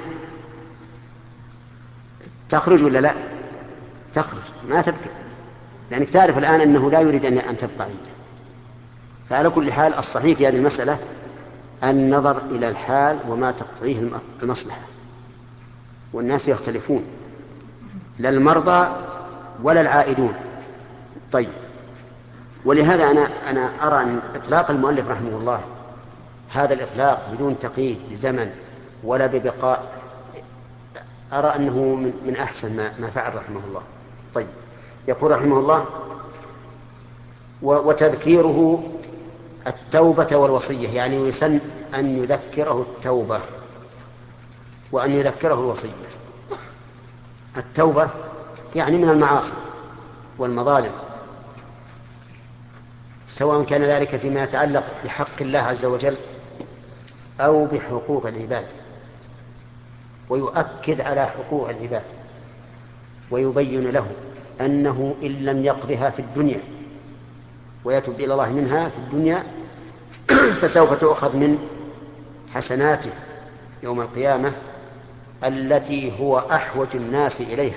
تخرج ولا لا؟ تخرج، ما تبكي، لأنك تعرف الآن أنه لا يريد أن تبقى عنده. فعلى كل حال الصحيح في هذه المسألة النظر إلى الحال وما تقتضيه المصلحة، والناس يختلفون، لا المرضى ولا العائدون. طيب، ولهذا أنا أنا أرى أن إطلاق المؤلف رحمه الله هذا الإطلاق بدون تقييد بزمن ولا ببقاء، أرى أنه من, من أحسن ما, ما فعل رحمه الله. طيب، يقول رحمه الله: وتذكيره التوبة والوصية، يعني يسن أن يذكره التوبة وأن يذكره الوصية. التوبة يعني من المعاصي والمظالم، سواء كان ذلك فيما يتعلق بحق الله عز وجل أو بحقوق العباد، ويؤكد على حقوق العباد ويبين له أنه إن لم يقضها في الدنيا ويتوب إلى الله منها في الدنيا فسوف تؤخذ من حسناته يوم القيامة التي هو أحوج الناس إليها.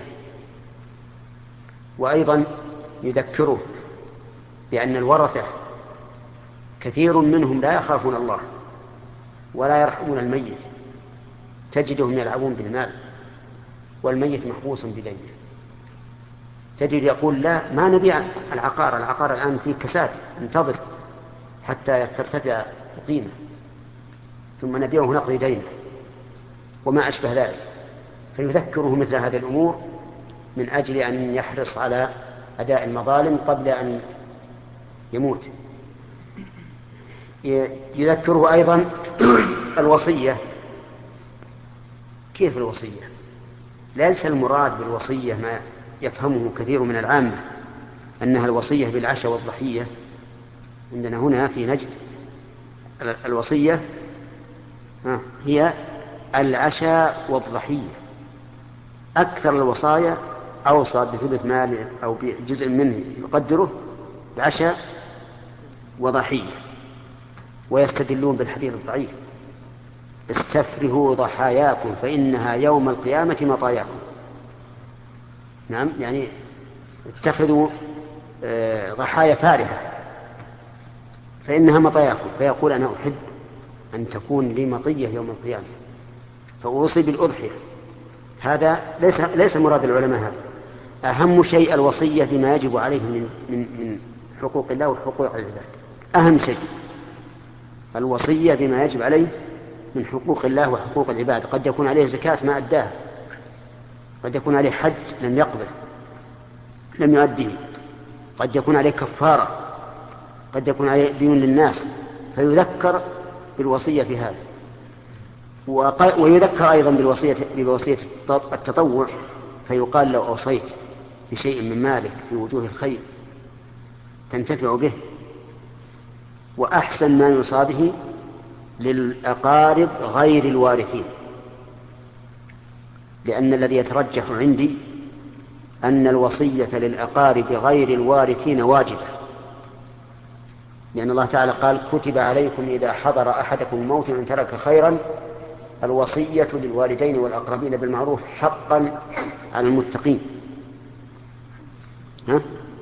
وأيضا يذكره بأن الورثة كثير منهم لا يخافون الله ولا يرحمون الميت، تجدهم يلعبون بالمال والميت محبوس بدينه، تجد يقول: لا، ما نبيع العقار، العقار الآن فيه كساد، انتظر حتى ترتفع القيمة ثم نبيعه نقضي دينه، وما أشبه ذلك. فيذكره مثل هذه الأمور من أجل أن يحرص على أداء المظالم قبل أن يموت. يذكره أيضا الوصية. كيف الوصية؟ ليس المراد بالوصية ما يفهمه كثير من العامة أنها الوصية بالعشاء والضحية. عندنا هنا في نجد الوصية هي العشاء والضحية. أكثر الوصايا أوصى بثلث مال أو بجزء منه يقدره بعشاء وضحية، ويستدلون بالحديث الضعيف: استفرغوا ضحاياكم فإنها يوم القيامة مطاياكم. نعم، يعني اتخذوا ضحايا فارهة فإنها مطاياكم. فيقول: أنا أحب أن تكون لي مطية يوم القيامة فأوصي بالأضحية. هذا ليس ليس مراد العلماء. هذا أهم شيء، الوصية بما يجب عليه من من من حقوق الله وحقوق العباد. أهم شيء الوصية بما يجب عليه من حقوق الله وحقوق العباد. قد يكون عليه زكاة ما أداها، قد يكون عليه حج لم يقضه لم يؤديه، قد يكون عليه كفارة، قد يكون عليه ديون للناس، فيذكر بالوصية في هذا. ويذكر أيضا بالوصية بوصية التطوع، فيقال: لو أوصيت بشيء من مالك في وجوه الخير تنتفع به. وأحسن ما يوصى به للأقارب غير الوارثين، لأن الذي يترجح عندي أن الوصية للأقارب غير الوارثين واجبة، لأن الله تعالى قال: كتب عليكم إذا حضر أحدكم الموت إن ترك خيرا الوصية للوالدين والأقربين بالمعروف حقا على المتقين. ها؟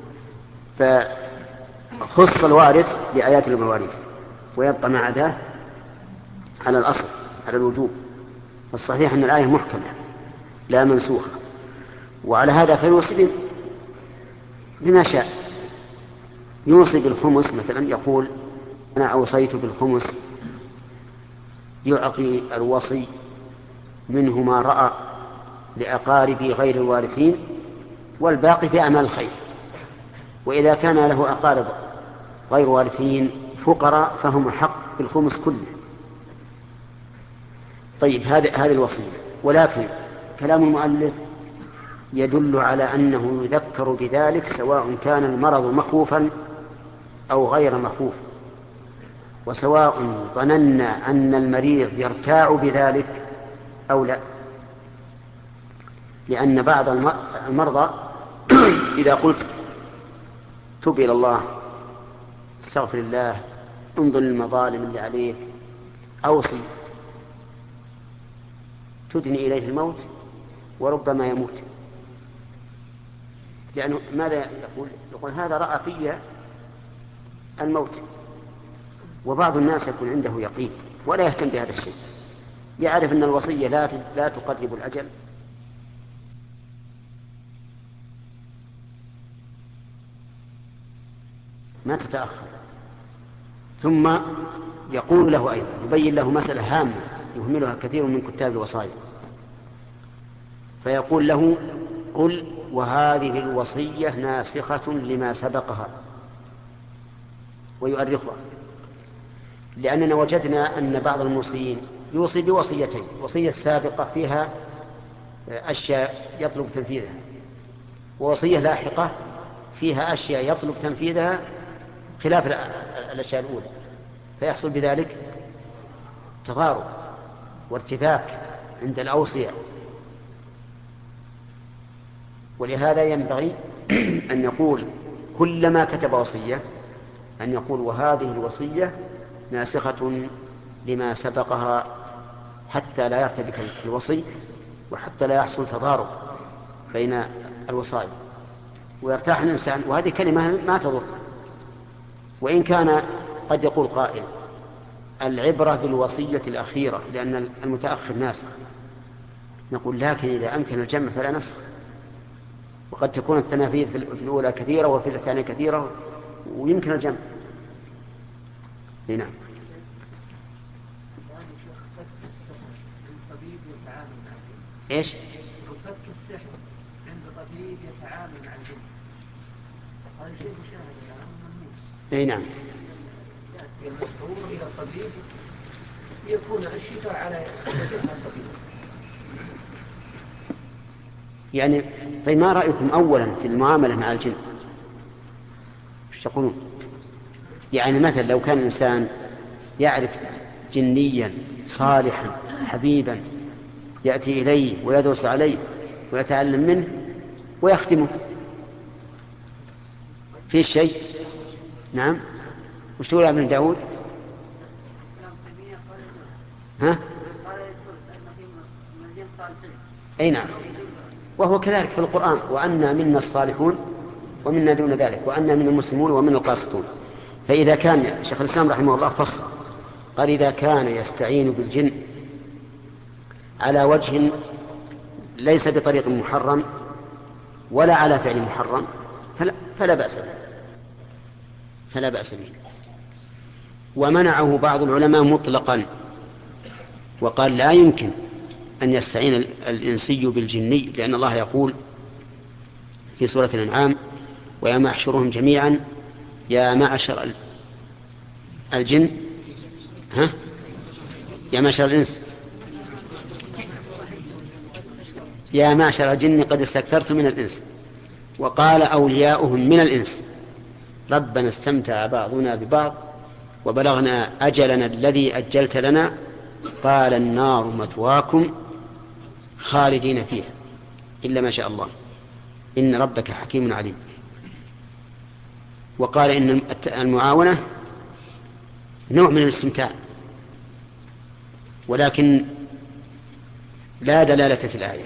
فخص الوارث بآيات المواريث، ويبقى مع ذا على الأصل على الوجوب. الصحيح أن الآية محكمة لا منسوخة، وعلى هذا فيوصي بما شاء. يوصي بالخمس مثلا، يقول: أنا أوصيت بالخمس، يعطي الوصي منه ما رأى لأقاربي غير الوارثين والباقي في أعمال الخير. وإذا كان له أقارب غير وارثين فقراء فهم حق بالخمس كله. طيب، هذه هذه الوصية. ولكن كلام المؤلف يدل على أنه يذكر بذلك سواء كان المرض مخوفا أو غير مخوف، وسواء ظننا أن المريض يرتاع بذلك أو لا. لأن بعض المرضى إذا قلت: تب إلى الله، استغفر الله، انظر للمظالم اللي عليك، أوصي، تدني إليه الموت وربما يموت. لأنه ماذا يقول؟ يقول: هذا رأى في الموت. وبعض الناس يكون عنده يقين ولا يهتم بهذا الشيء، يعرف أن الوصية لا لا تقرب الأجل، ما تتأخر. ثم يقول له أيضا، يبين له مسألة هامة يهملها كثير من كتاب الوصايا، فيقول له: قل وهذه الوصية ناسخة لما سبقها، ويؤرخها. لأننا وجدنا أن بعض الموصيين يوصي بوصيتين: وصية سابقة فيها أشياء يطلب تنفيذها، ووصية لاحقة فيها أشياء يطلب تنفيذها خلاف الأشياء الأولى، فيحصل بذلك تضارب وارتباك عند الأوصية. ولهذا ينبغي أن يقول كلما كتب وصية أن يقول وهذه الوصية ناسخة لما سبقها، حتى لا يرتبك الوصي وحتى لا يحصل تضارب بين الوصايا ويرتاح الإنسان. وهذه كلمة ما تضر، وإن كان قد يقول قائل العبرة بالوصية الأخيرة لأن المتأخر ناسخ، نقول لكن إذا أمكن الجمع فلا نسخ، وقد تكون التنافيذ في الأولى كثيرة وفي الثانية كثيرة ويمكن الجمع. نعم. ايش؟ فك السحر عند طبيب يتعامل مع الجن، هذا شيء مشاهد الان ملموس. اي نعم. ياتي المشهور الى الطبيب يكون الشفاء على الطبيب. يعني طيب ما رأيكم أولا في المعاملة مع الجن؟ ايش تقولون؟ يعني مثلا لو كان الإنسان يعرف جنيا صالحا حبيبا يأتي إليه ويدرس عليه ويتعلم منه ويخدمه في شيء. نعم. وش تقول ابن داود؟ ها؟ أي نعم. وهو كذلك في القرآن: وأنا منا الصالحون ومنا دون ذلك، وأنا من المسلمون ومن القاسطون. فإذا كان شيخ الإسلام رحمه الله فصل قال: إذا كان يستعين بالجن على وجه ليس بطريق محرم ولا على فعل محرم فلا, فلا بأس به فلا بأس به. ومنعه بعض العلماء مطلقا وقال: لا يمكن أن يستعين الإنسي بالجني، لأن الله يقول في سورة الأنعام: ويوم يحشرهم جميعا يا معشر الجن ها يا معشر الإنس يا معشر الجن قد استكثرتم من الإنس. وقال أولياؤهم من الإنس: ربنا استمتع بعضنا ببعض وبلغنا أجلنا الذي أجلت لنا قال النار مثواكم خالدين فيها إلا ما شاء الله إن ربك حكيم عليم. وقال إن المعاونة نوع من الاستمتاع، ولكن لا دلالة في الآية،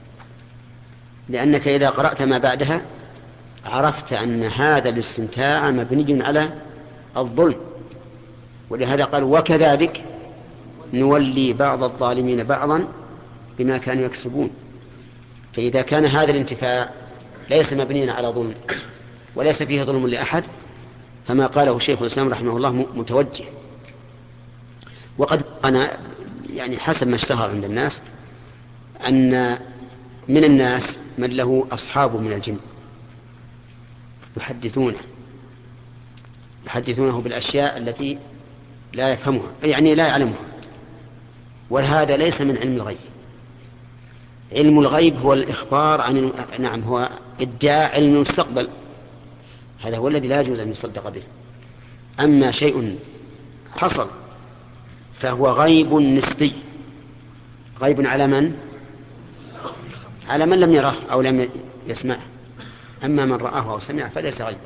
لأنك إذا قرأت ما بعدها عرفت أن هذا الاستمتاع مبني على الظلم. ولهذا قال: وكذلك نولي بعض الظالمين بعضا بما كانوا يكسبون. فإذا كان هذا الانتفاع ليس مبنيا على ظلم وليس فيه ظلم لأحد فما قاله شيخ الإسلام رحمه الله متوجه. وقد أنا يعني حسب ما اشتهر عند الناس أن من الناس من له أصحاب من الجن يحدثونه يحدثونه بالأشياء التي لا يفهمها يعني لا يعلمها، وهذا ليس من علم الغيب. علم الغيب هو الإخبار عن نعم هو ادعاء علم المستقبل، هذا هو الذي لا يجوز أن يصدق به. أما شيء حصل فهو غيب نسبي، غيب على من؟ على من لم يراه أو لم يسمعه. أما من رآه أو سمعه فليس غيبا.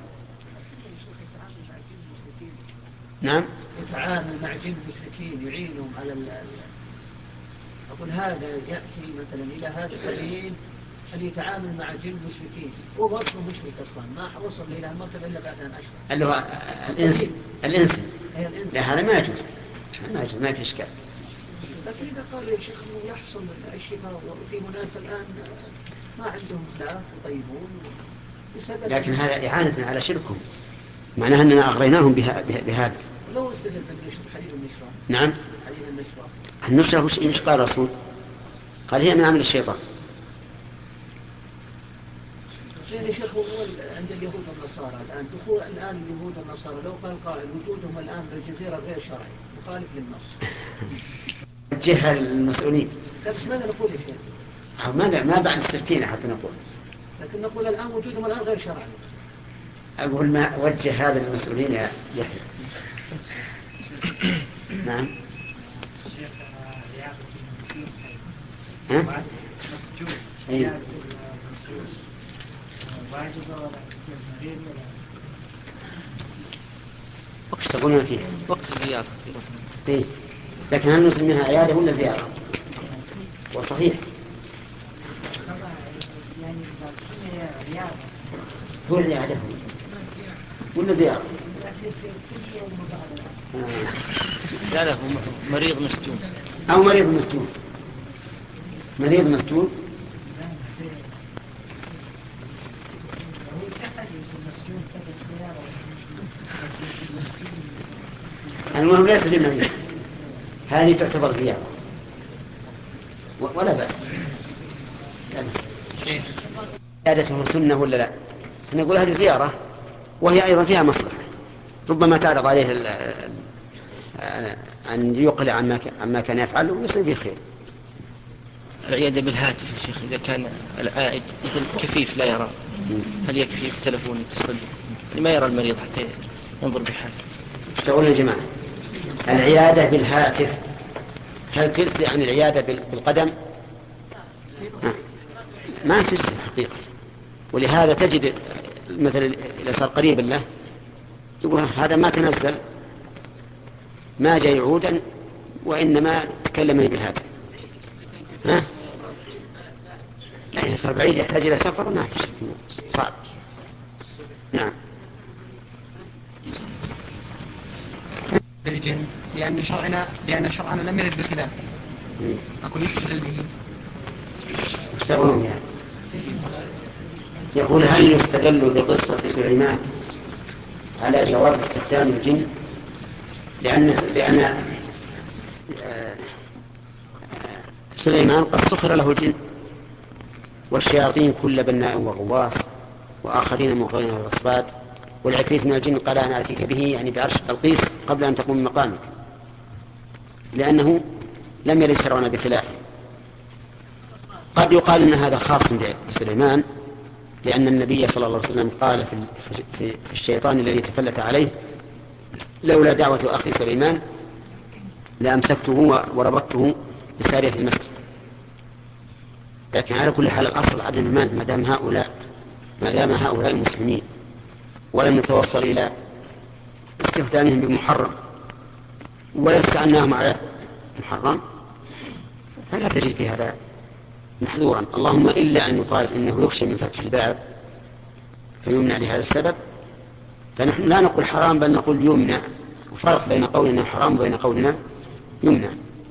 نعم. يتعامل مع جن مشركين يعينهم على ال أقول هذا يأتي مثلا إلى هذا القبيل أن يتعامل مع جن مشركين، هو أصله مشرك أصلا ما وصل إلى المرتبة إلا بعد أن أشرك. اللي هو الإنس الإنس لا هذا ما يجوز. ما ما في إشكال. لكن إذا قال يا شيخ إنه يحصل الشفاء وفي ناس الآن ما عندهم خلاف وطيبون، لكن هذا إعانة على شركهم، معناها أننا أغريناهم بها بهذا. لو استدل بالنشر حديث النشرة. نعم. حديث النشرة. النشرة وش إيش قال الرسول؟ قال هي من عمل الشيطان. يعني شيخ هو عند اليهود والنصارى الآن دخول الآن اليهود والنصارى لو قال قائل وجودهم الآن بالجزيرة غير شرعي مخالف للنص. وجهها للمسؤولين. بس ماذا نقول يا شيخ؟ ما ما بعد استفتينا حتى نقول. لكن نقول الآن وجودهم الآن غير شرعي. أقول ما وجه هذا للمسؤولين يا يحيى. نعم. شيخ رياضة المسجون. ها؟ مسجون. أي. رياضة المسجون. واجبة ولا مريض ولا؟ وش تقولون فيه؟ وقت الزيارة. إيه. لكن هل نسميها عيادة ولا زيارة؟ وصحيح. يعني هي رياضة. هو العيادة ولا زيارة؟ لا لا هو مريض مسجون. أو مريض مسجون. مريض مسجون. المهم ليس بمريض، هذه تعتبر زيارة ولا بأس. لا بأس. عيادته سنة ولا لا؟ نقول هذه زيارة وهي أيضا فيها مصلحة، ربما تعرض عليه أن يقلع عما كان يفعله ويصير فيه خير. العيادة بالهاتف يا شيخ إذا كان العائد مثل كفيف لا يرى، هل يكفي بالتلفون يتصل لما يرى المريض حتى ينظر بحاله؟ ايش تقول يا جماعة؟ العيادة بالهاتف هل تجزي عن العيادة بالقدم؟ ما تجزي حقيقة، ولهذا تجد مثل إذا صار قريبا له يقول هذا ما تنزل ما جاء يعودا وإنما تكلم بالهاتف. ها؟ يعني صار بعيد يحتاج إلى سفر ما في شيء صعب. نعم. بالجن لأن شرعنا لأن شرعنا لم يرد بخلاف. أقول يستدل به. يفترون يعني. يقول هل يستدل بقصة سليمان على جواز استخدام الجن؟ لأن لأن سليمان قد سخر له الجن والشياطين كل بناء وغواص وآخرين مقرنين والأصباد والعفريت من الجن قال أنا أتيك به يعني بعرش بلقيس قبل أن تقوم من مقامك، لأنه لم يرد شرعنا بخلافه. قد يقال أن هذا خاص بسليمان لأن النبي صلى الله عليه وسلم قال في الشيطان الذي تفلت عليه لولا دعوة أخي سليمان لأمسكته وربطته بسارية المسجد. لكن على كل حال الأصل عدم المال ما دام هؤلاء ما دام هؤلاء المسلمين ولم نتوصل إلى استخدامهم بمحرم ولا استعناهم على محرم فلا تجد في هذا محذورا، اللهم إلا أن يقال إنه يخشى من فتح الباب فيمنع لهذا السبب، فنحن لا نقول حرام بل نقول يمنع، وفرق بين قولنا حرام وبين قولنا يمنع.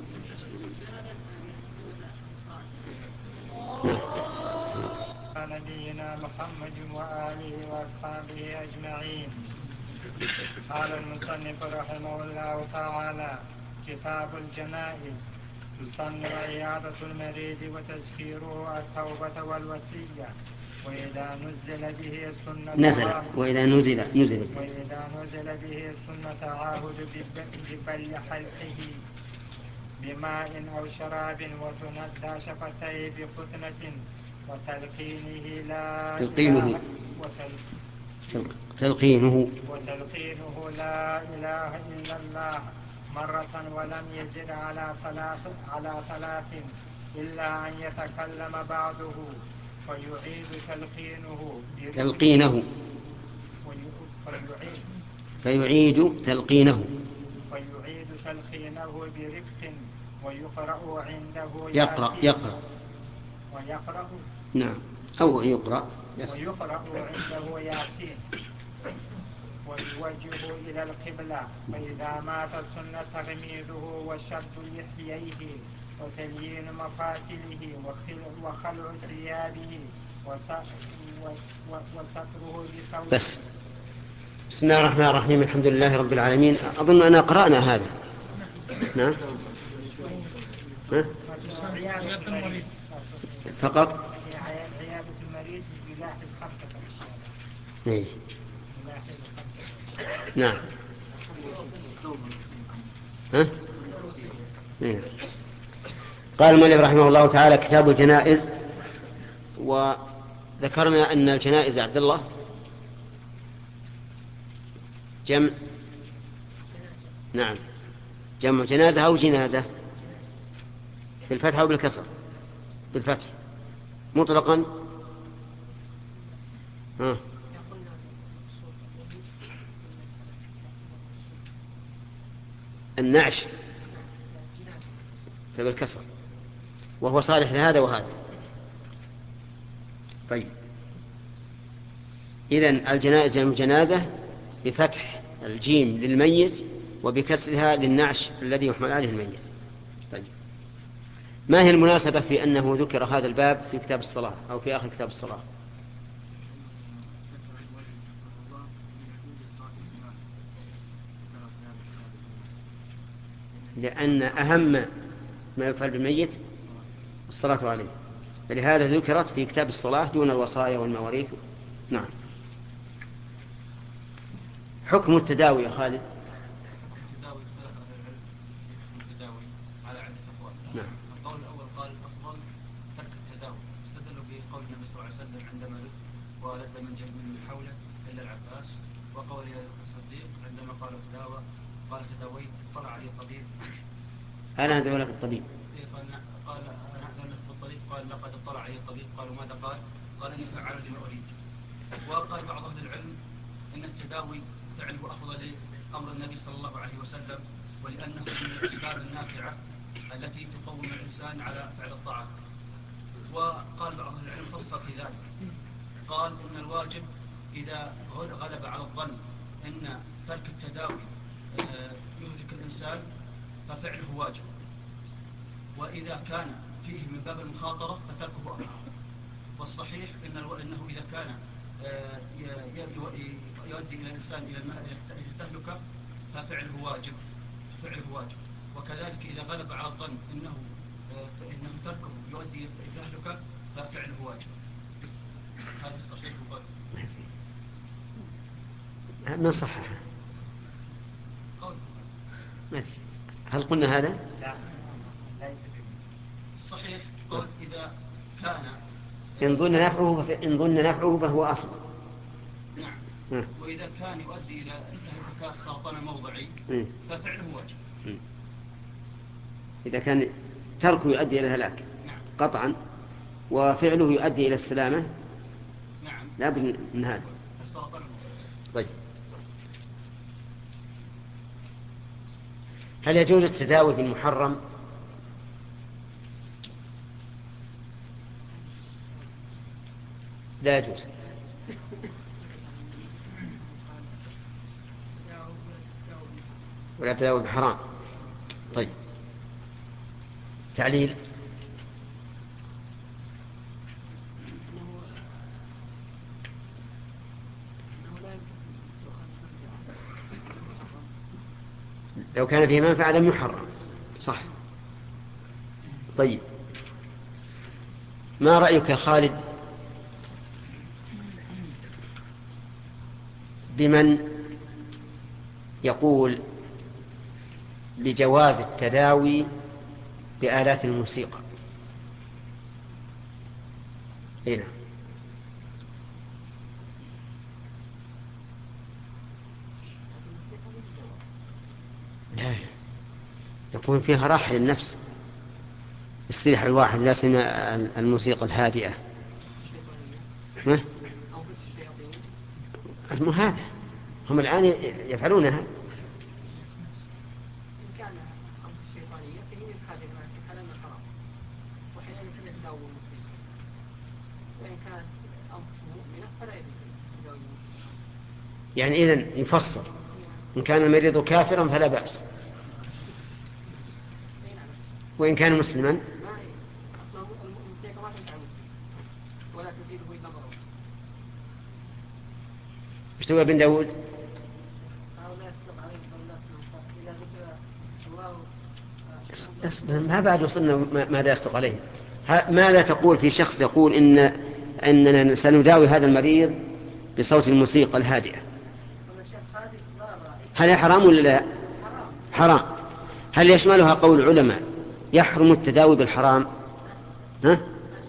نبينا محمد وآله وأصحابه أجمعين. قال المصنف رحمه الله تعالى: كتاب الجنائز. يسن عيادة المريض وتذكيره التوبة والوصية، وإذا نزل به السنة نزل وإذا نزل نزل وإذا نزل به السنة تعاهد ببل حلقه بماء أو شراب وتندى شفتيه بقطنة وتلقينه لا تلقينه وتل... تلقينه وتلقينه لا إله إلا الله مرة ولم يزد على ثلاث على ثلاث إلا أن يتكلم بعضه فيعيد تلقينه تلقينه فيعيد فيعيد تلقينه فيعيد تلقينه برفق ويقرأ عنده يقرأ يقرأ ويقرأ نعم أو يقرأ ويقرأ عنده ياسين والوجه إلى القبلة، فإذا مات سن تغميده وشد لحييه وتليين مفاصله وخلع ثيابه وستره بثوبه. بس بسم الله الرحمن الرحيم، الحمد لله رب العالمين. أظن أنا قرأنا هذا. نعم فقط عيادة المريض يلاحظ خمسة إيه. نعم ها؟ إيه. قال المؤلف رحمه الله تعالى: كتاب الجنائز. وذكرنا أن الجنائز عبد الله جمع نعم جمع جنازة أو جنازة، بالفتح أو بالكسر؟ بالفتح مطلقا. ها. النعش فبالكسر، وهو صالح لهذا وهذا. طيب، إذن الجنائز جمع جنازة بفتح الجيم للميت وبكسرها للنعش الذي يحمل عليه الميت. طيب، ما هي المناسبة في أنه ذكر هذا الباب في كتاب الصلاة أو في آخر كتاب الصلاة؟ لأن أهم ما يفعل بالميت الصلاة عليه، فلهذا ذكرت في كتاب الصلاة دون الوصايا والمواريث. نعم. حكم التداوي يا خالد. التداوي اختلف اهل العلم في التداوي على عده اقوال. نعم. القول الاول قال الافضل ترك التداوي، استدلوا بقول النبي صلى الله عليه وسلم عندما لد ولد من جنب من حوله الا العباس، وقول الصديق عندما قال تداوى قال تداويت طلع علي الطبيب. انا ادعو لك الطبيب. قال قال انا ادعو لك الطبيب، قال لقد اطلع علي الطبيب. قالوا ماذا قال؟ قال اني فعل بما اريد. وقال بعض اهل العلم ان التداوي فعله أفضل لأمر النبي صلى الله عليه وسلم، ولأنه من الأسباب النافعة التي تقوم الإنسان على فعل الطاعات. وقال بعض العلم فصل في ذلك، قال إن الواجب إذا غلب على الظن أن ترك التداوي يهلك الإنسان ففعله واجب، وإذا كان فيه من باب المخاطرة فتركه أمر. والصحيح إنه إذا كان يؤدي إلى الإنسان إلى التهلكة ففعله واجب فعله واجب وكذلك إذا غلب على الظن إنه فإنه تركه يؤدي إلى التهلكة ففعله واجب. هذا الصحيح والباطل. من صحح؟ هل قلنا هذا؟ لا، ليس الصحيح قال إذا كان إن ظن نفعه إن ظن نفعه فهو أفضل. نعم. وإذا كان يؤدي إلى التهلكة سرطان موضعي ففعله واجب. إذا كان تركه يؤدي إلى الهلاك قطعا وفعله يؤدي إلى السلامة نعم لا بد من هذا. طيب، هل يجوز التداوي بالمحرم؟ لا يجوز. ولا تداوي بحرام. طيب، تعليل. لو كان فيه منفعة لم يحرم، صح. طيب، ما رأيك يا خالد بمن يقول بجواز التداوي بآلات الموسيقى؟ هنا لا، يكون فيها راحة للنفس، يستريح الواحد، لا سيما الموسيقى الهادئة. ها؟ هذا هم الآن يفعلونها. يعني إذن يفصل إن كان المريض كافرا فلا بأس، وإن كان مسلما ايش تقول ابن داود؟ ما بعد وصلنا ماذا يصدق عليه. ماذا تقول في شخص يقول إن أننا سنداوي هذا المريض بصوت الموسيقى الهادئة؟ هل حرام ولا لا؟ حرام. هل يشملها قول العلماء يحرم التداوي بالحرام؟ ها؟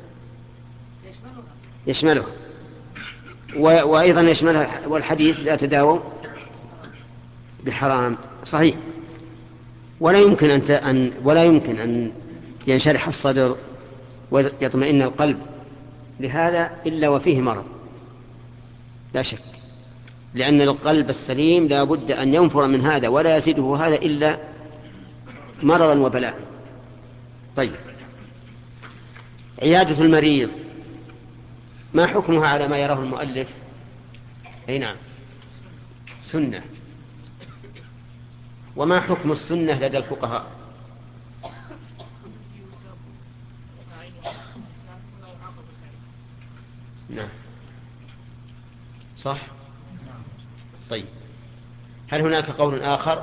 يشملها، وأيضا يشملها والحديث لا تداووا بحرام، صحيح. ولا يمكن أن ولا يمكن أن ينشرح الصدر ويطمئن القلب لهذا إلا وفيه مرض، لا شك، لأن القلب السليم لا بد أن ينفر من هذا ولا يزيده هذا إلا مرضا وبلاء. طيب، عيادة المريض ما حكمها على ما يراه المؤلف؟ أي نعم، سنة. وما حكم السنة لدى الفقهاء؟ نعم، صح. طيب، هل هناك قول آخر؟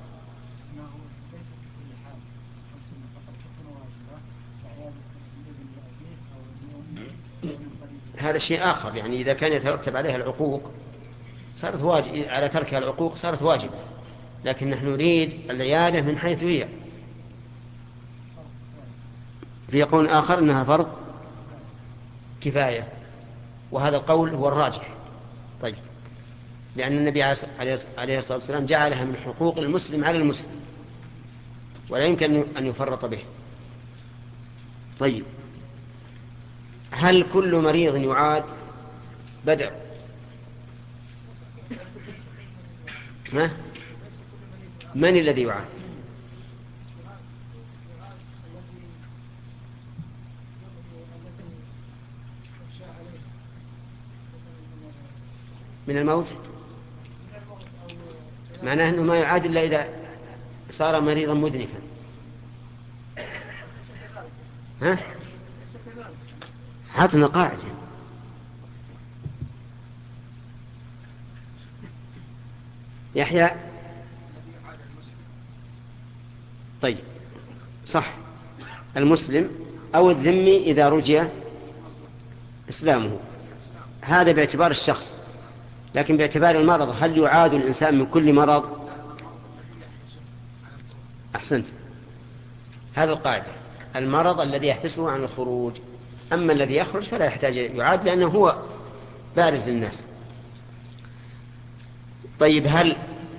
هذا شيء آخر، يعني إذا كان يترتب عليها العقوق صارت واجب، على تركها العقوق صارت واجبة، لكن نحن نريد العيادة من حيث هي. في قول آخر أنها فرض كفاية، وهذا القول هو الراجح. طيب، لأن النبي عليه الصلاة والسلام جعلها من حقوق المسلم على المسلم ولا يمكن أن يفرط به. طيب، هل كل مريض يعاد؟ بدأ ما؟ من الذي يعاد؟ من الموت؟ معناه أنه ما يعاد إلا إذا صار مريضا مذنفا. ها؟ حطنا قاعدة. يحيى. طيب، صح، المسلم أو الذمي إذا رجي إسلامه، هذا باعتبار الشخص. لكن باعتبار المرض، هل يعاد الإنسان من كل مرض؟ أحسنت، هذا القاعدة، المرض الذي يحبسه عن الخروج. أما الذي يخرج فلا يحتاج يعاد لأنه هو بارز للناس. طيب، هل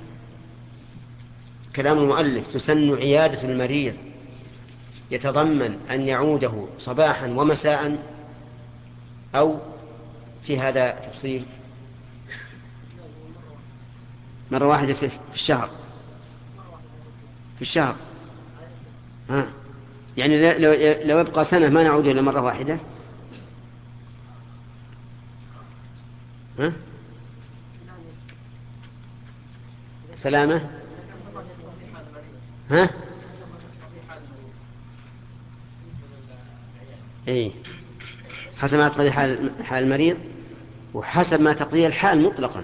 كلام المؤلف تسن عيادة المريض يتضمن أن يعوده صباحا ومساء، أو في هذا تفصيل؟ مرة واحدة في الشهر في الشهر ها. يعني لو, لو يبقى سنة ما نعود إلى مرة واحدة، ها؟ سلامة، ها؟ اي، حسب ما تقضي حال حال المريض وحسب ما تقضي الحال مطلقا.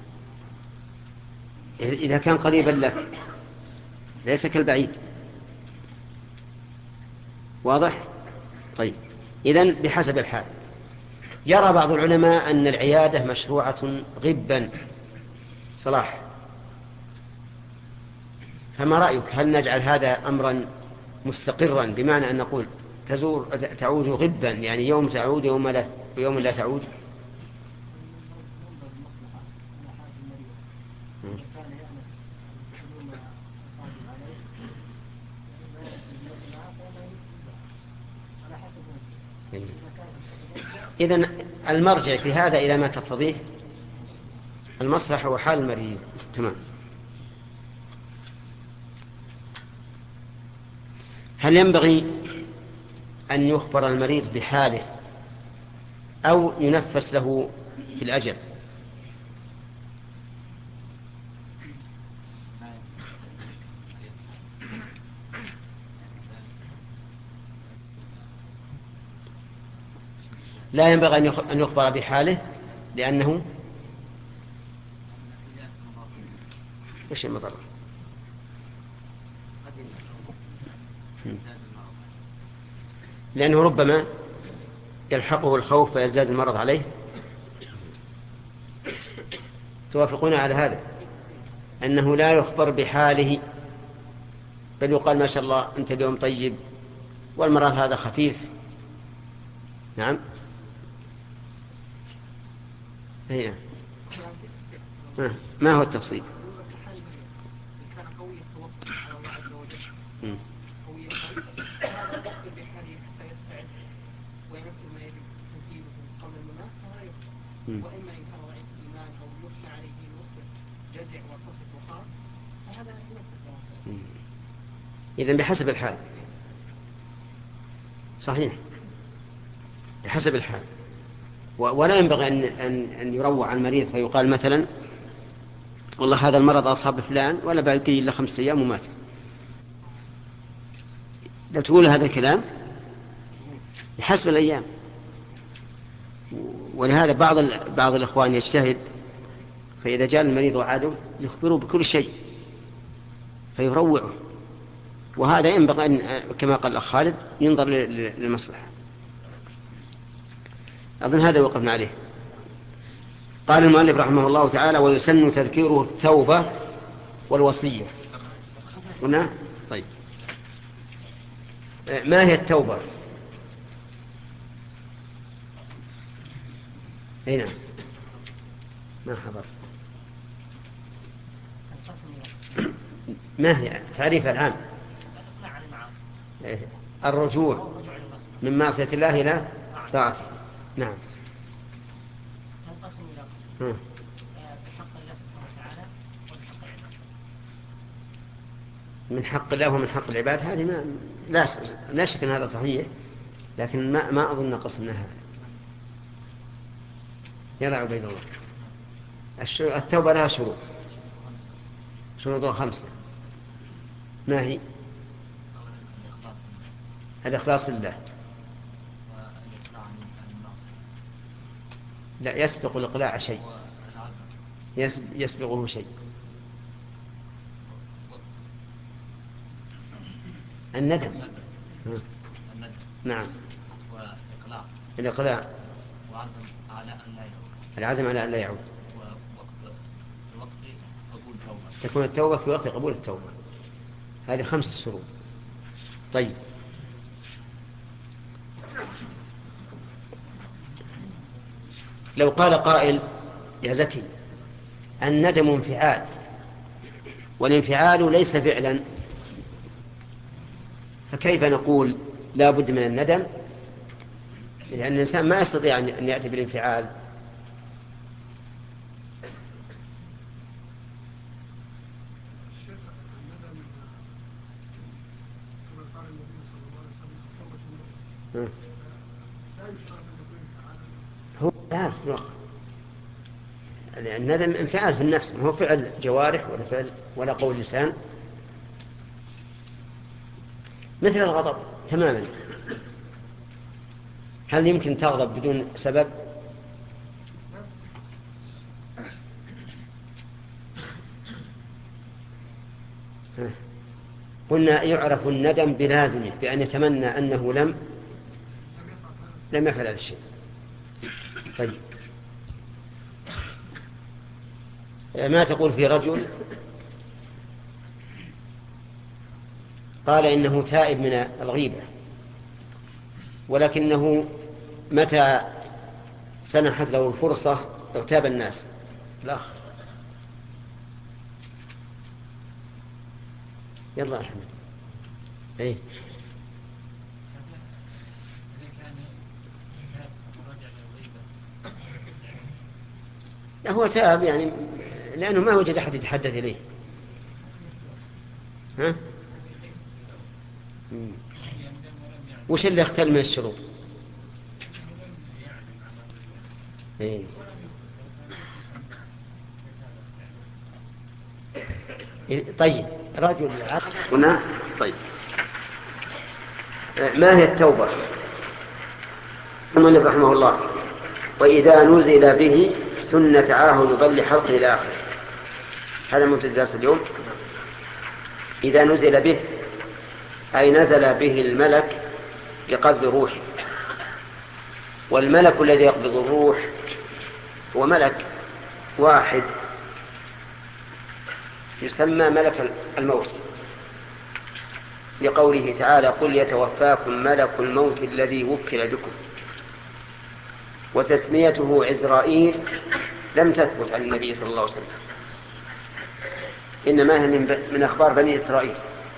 إذا كان قريبا لك ليس كالبعيد، واضح؟ طيب، إذن بحسب الحال. يرى بعض العلماء أن العيادة مشروعة غبا. صلاح، فما رأيك؟ هل نجعل هذا أمرا مستقرا بمعنى أن نقول تزور تعود غبا، يعني يوم تعود يوم لا, يوم لا تعود؟ إذن المرجع في هذا إلى ما تقتضيه المصلحة وحال المريض. تمام. هل ينبغي أن يخبر المريض بحاله أو ينفس له في الأجل؟ لا ينبغي أن يخبر بحاله لأنه وش المضرة؟ لأنه ربما يلحقه الخوف فيزداد المرض عليه. توافقون على هذا أنه لا يخبر بحاله، بل يقال ما شاء الله أنت اليوم طيب والمرض هذا خفيف. نعم. هنا ما هو التفصيل؟ وإما إن كان ضعيف الإيمان أو يخشى عليه الوقت جزع وصفة وخاف فهذا ينفذ. إذن بحسب الحال. صحيح، بحسب الحال. ولا ينبغي أن أن أن يروع عن المريض فيقال مثلا والله هذا المرض أصاب فلان ولا باقي إلا خمسة أيام ومات. لو تقول هذا الكلام بحسب الأيام. ولهذا بعض بعض الإخوان يجتهد، فإذا جاء المريض وعاده يخبره بكل شيء فيروعه، وهذا ينبغي أن كما قال الأخ خالد ينظر للمصلحة. أظن هذا وقفنا عليه. قال المؤلف رحمه الله تعالى: ويسن تذكيره التوبة والوصية. قلنا طيب ما هي التوبة؟ هنا ما حضرت. ما هي تعريف العام؟ الرجوع من معصية الله إلى طاعته. نعم. تنقسم إلى قسمين: بحق الله سبحانه وتعالى وبحق العباد. من حق الله ومن حق العباد هذه ما لا لا شك أن هذا صحيح، لكن ما ما أظن قسمنا هذا. يلا عبيد الله. التوبة لها شروط، شروطها خمسة. ما هي؟ الإخلاص لله. لا يسبق الإقلاع شيء، يسبقه شيء. الندم. نعم. والإقلاع. الإقلاع. وعزم على أن لا يعود. العزم على أن لا يعود. ووقت قبول التوبة. تكون التوبة في وقت قبول التوبة. هذه خمسة شروط. طيب. لو قال قائل: يا زكي الندم انفعال والانفعال ليس فعلا، فكيف نقول لا بد من الندم؟ لأن الإنسان ما يستطيع أن يأتي بالانفعال. هو يعرف الندم انفعال في النفس، ما هو فعل جوارح ولا فعل ولا قول لسان، مثل الغضب تماما. هل يمكن تغضب بدون سبب؟ قلنا يعرف الندم بلازمه، بأن يتمنى أنه لم لم يفعل هذا الشيء. طيب، ما تقول في رجل قال إنه تائب من الغيبة، ولكنه متى سنحت له الفرصة اغتاب الناس؟ الأخ يلا يا أحمد. إيه هو تاب يعني لأنه ما وجد أحد يتحدث إليه. ها؟ مم. وش اللي اختل من الشروط؟ إيه؟ طيب رجل هنا. طيب ما هي التوبة؟ المؤلف رحمه الله: وإذا نزل به سنة عاهد بل حلقه إلى آخره. هذا مبتدأ درس اليوم. إذا نزل به أي نزل به الملك لقبض روحه، والملك الذي يقبض الروح هو ملك واحد يسمى ملك الموت، لقوله تعالى: قل يتوفاكم ملك الموت الذي وكل بكم. وتسميته عزرائيل لم تثبت عن النبي صلى الله عليه وسلم، إنما هي من أخبار بني إسرائيل.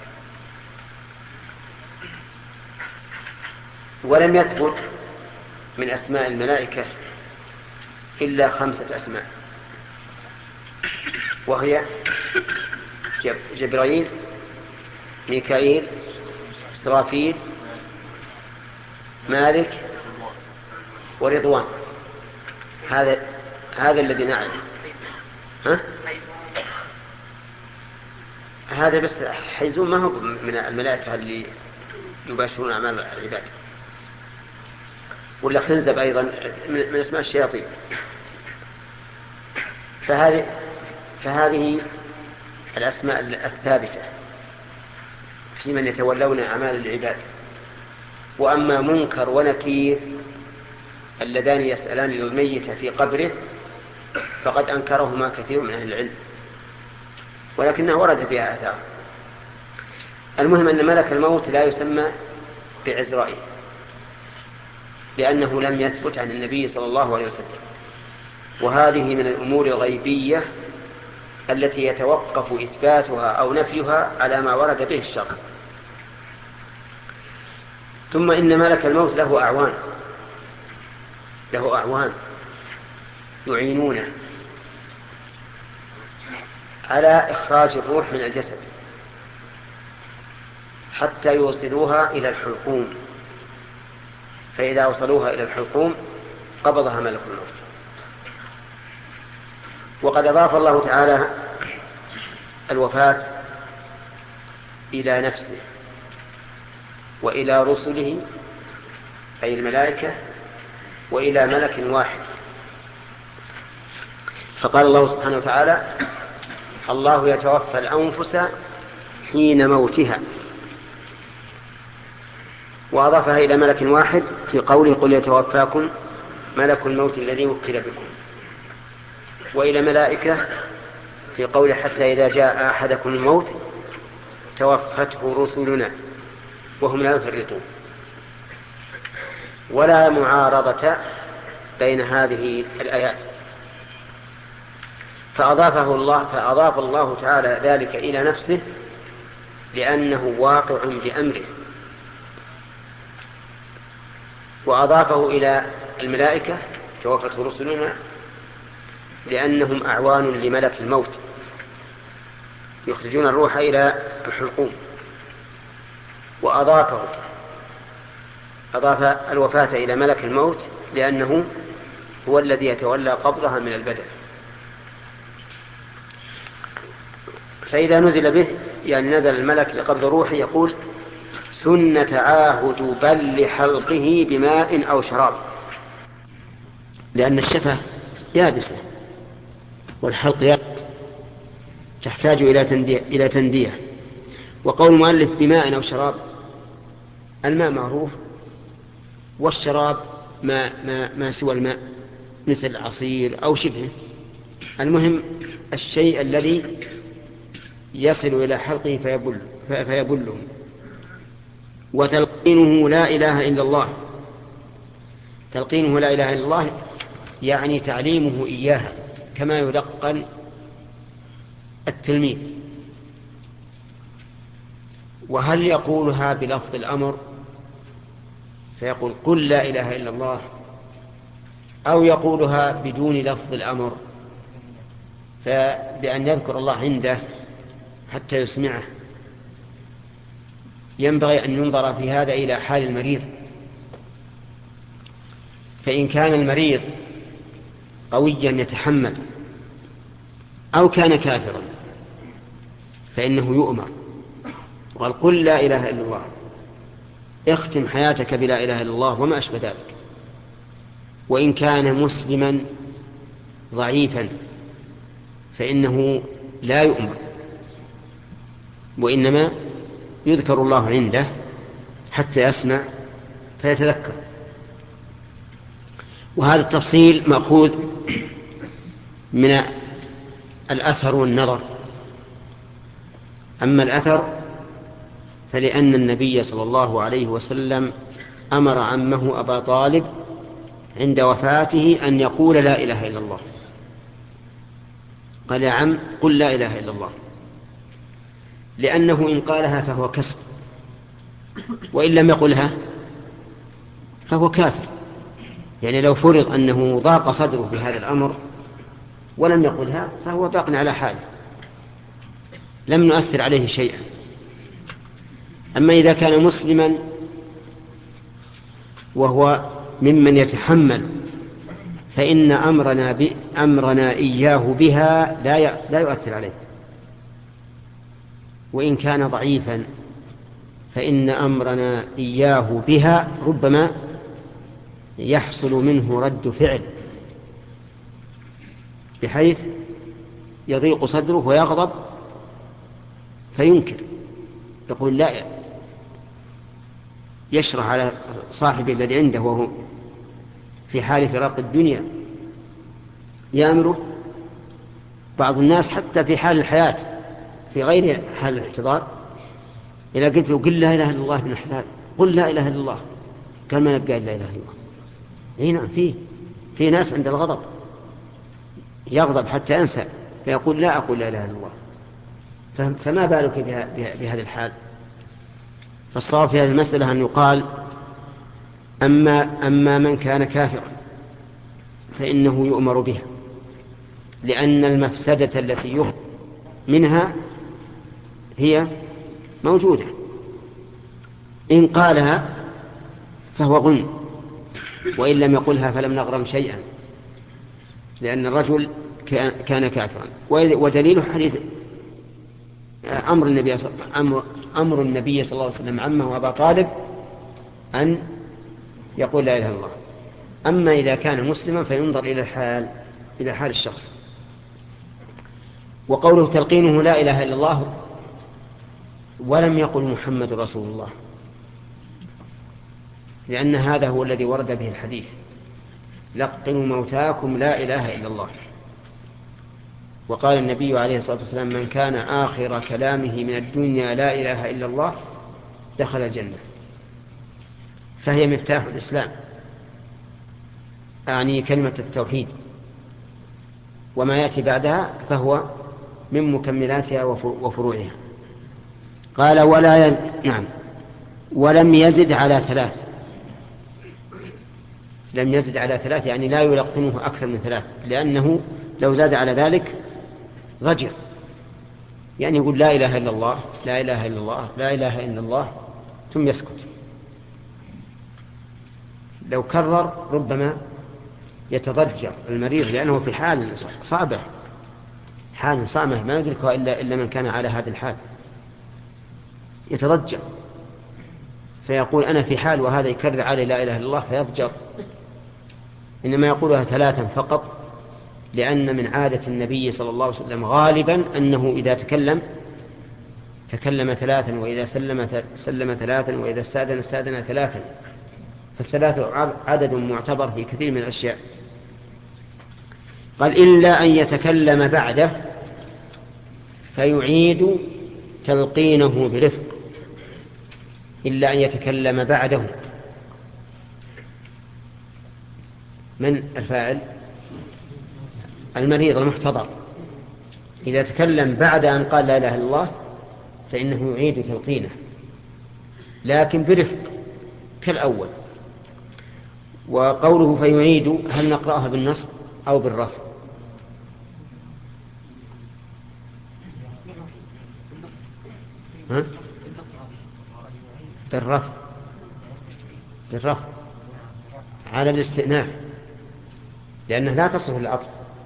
ولم يثبت من أسماء الملائكة إلا خمسة أسماء، وهي جبرائيل، ميكائيل، إسرافيل، مالك، ورضوان. هذا هذا الذي نعلم. ها؟ هذا بس حيزون، ما هو من الملائكة اللي يباشرون أعمال العباد. ولا خنزب أيضا من اسماء الشياطين. فهذه فهذه الأسماء الثابتة في من يتولون أعمال العباد. وأما منكر ونكير اللذان يسألان الميت في قبره فقد أنكرهما كثير من أهل العلم، ولكنه ورد فيها آثار. المهم أن ملك الموت لا يسمى بعزرائيل، لأنه لم يثبت عن النبي صلى الله عليه وسلم، وهذه من الأمور الغيبية التي يتوقف إثباتها أو نفيها على ما ورد به الشرع. ثم إن ملك الموت له أعوان له أعوان يعينونه على إخراج الروح من الجسد حتى يوصلوها إلى الحلقوم، فإذا وصلوها إلى الحلقوم قبضها ملك الموت. وقد أضاف الله تعالى الوفاة إلى نفسه وإلى رسله أي الملائكة وإلى ملك واحد، فقال الله سبحانه وتعالى: الله يتوفى الأنفس حين موتها، وأضافها إلى ملك واحد في قوله: قل يتوفاكم ملك الموت الذي وكل بكم، وإلى ملائكة في قوله: حتى إذا جاء أحدكم الموت توفته رسلنا وهم لا يفرطون. ولا معارضة بين هذه الآيات، فأضافه الله فأضاف الله تعالى ذلك إلى نفسه لأنه واقع بأمره، وأضافه إلى الملائكة توفته رسلنا لأنهم أعوان لملك الموت يخرجون الروح إلى الحلقوم. وأضافه أضاف الوفاة إلى ملك الموت لأنه هو الذي يتولى قبضها من البدن. فإذا نزل به يعني نزل الملك لقبض روحه يقول: سنة عاهد بل حلقه بماء أو شراب، لأن الشفة يابسة والحلق يابس تحتاج إلى تندية, إلى تندية. وقول المؤلف بماء أو شراب، الماء معروف، والشراب ما, ما, ما سوى الماء مثل عصير أو شبهه. المهم الشيء الذي يصل إلى حلقه فيبل فيبله. وتلقينه لا إله إلا الله، تلقينه لا إله إلا الله يعني تعليمه إياها كما يلقن التلميذ. وهل يقولها بلفظ الأمر فيقول: قل لا إله إلا الله، أو يقولها بدون لفظ الأمر فبأن يذكر الله عنده حتى يسمعه؟ ينبغي أن ينظر في هذا إلى حال المريض، فإن كان المريض قويا يتحمل أو كان كافرا فإنه يؤمر، وقال: قل لا إله إلا الله، اختم حياتك بلا إله إلا الله وما أشبه ذلك. وإن كان مسلما ضعيفا فإنه لا يؤمر، وإنما يذكر الله عنده حتى يسمع فيتذكر. وهذا التفصيل مأخوذ من الأثر والنظر. أما الأثر فلأن النبي صلى الله عليه وسلم أمر عمه أبا طالب عند وفاته أن يقول لا إله إلا الله، قال يا عم قل لا إله إلا الله، لأنه إن قالها فهو كسب، وإن لم يقلها فهو كافر. يعني لو فرض أنه ضاق صدره بهذا الأمر ولم يقلها فهو باق على حاله، لم نؤثر عليه شيئا. أما إذا كان مسلما وهو ممن يتحمل فإن أمرنا, أمرنا إياه بها لا يؤثر عليه، وإن كان ضعيفا فإن أمرنا إياه بها ربما يحصل منه رد فعل بحيث يضيق صدره ويغضب فينكر، يقول لا، يشرح على صاحبه الذي عنده وهو في حال فراق الدنيا يأمره. بعض الناس حتى في حال الحياة في غير حال الاحتضار إذا قلت له قل لا إله إلا الله ابن حلال، قل لا إله إلا الله، قال ما نبقى إلا إله إلا الله. هنا في في ناس عند الغضب يغضب حتى ينسى فيقول لا أقول لا إله إلا الله، فما بالك بهذه الحال؟ فالصواب في هذه المسألة أن يقال أما, أما من كان كافرا فإنه يؤمر بها، لأن المفسدة التي يخرج منها هي موجودة. إن قالها فهو غن، وإن لم يقلها فلم نغرم شيئا، لأن الرجل كان كافرا. ودليل حديث أمر النبي صلى أمر, أمر النبي صلى الله عليه وسلم عمه أبا طالب أن يقول لا إله إلا الله. أما إذا كان مسلما فينظر إلى حال إلى حال الشخص. وقوله تلقينه لا إله إلا الله ولم يقل محمد رسول الله، لأن هذا هو الذي ورد به الحديث لقنوا موتاكم لا إله إلا الله. وقال النبي عليه الصلاة والسلام من كان آخر كلامه من الدنيا لا إله إلا الله دخل الجنة. فهي مفتاح الإسلام، أعني كلمة التوحيد، وما يأتي بعدها فهو من مكملاتها وفروعها. قال ولا يز... نعم ولم يزد على ثلاث. لم يزد على ثلاث يعني لا يلقنه أكثر من ثلاث، لأنه لو زاد على ذلك ضجر، يعني يقول لا إله إلا الله لا إله إلا الله لا إله إلا الله ثم يسكت. لو كرر ربما يتضجر المريض، لأنه في حال صعبة، حال صعبة ما يدركها إلا, إلا من كان على هذا الحال، يتضجر فيقول أنا في حال وهذا يكرر علي لا إله إلا الله فيضجر. إنما يقولها ثلاثا فقط، لأن من عادة النبي صلى الله عليه وسلم غالبا أنه إذا تكلم تكلم ثلاثا، وإذا سلم سلم ثلاثا، وإذا استأذن استأذن ثلاثا، فالثلاث عدد معتبر في كثير من الأشياء. قال إلا أن يتكلم بعده فيعيد تلقينه برفق. إلا أن يتكلم بعده، من الفاعل؟ المريض المحتضر. إذا تكلم بعد أن قال لا إله إلا الله فإنه يعيد تلقينه، لكن برفق كالأول. وقوله فيعيد هل نقرأها بالنصب أو بالرفع؟ ها؟ بالرفع بالرفع على الاستئناف، لأنه لا تصف العطف.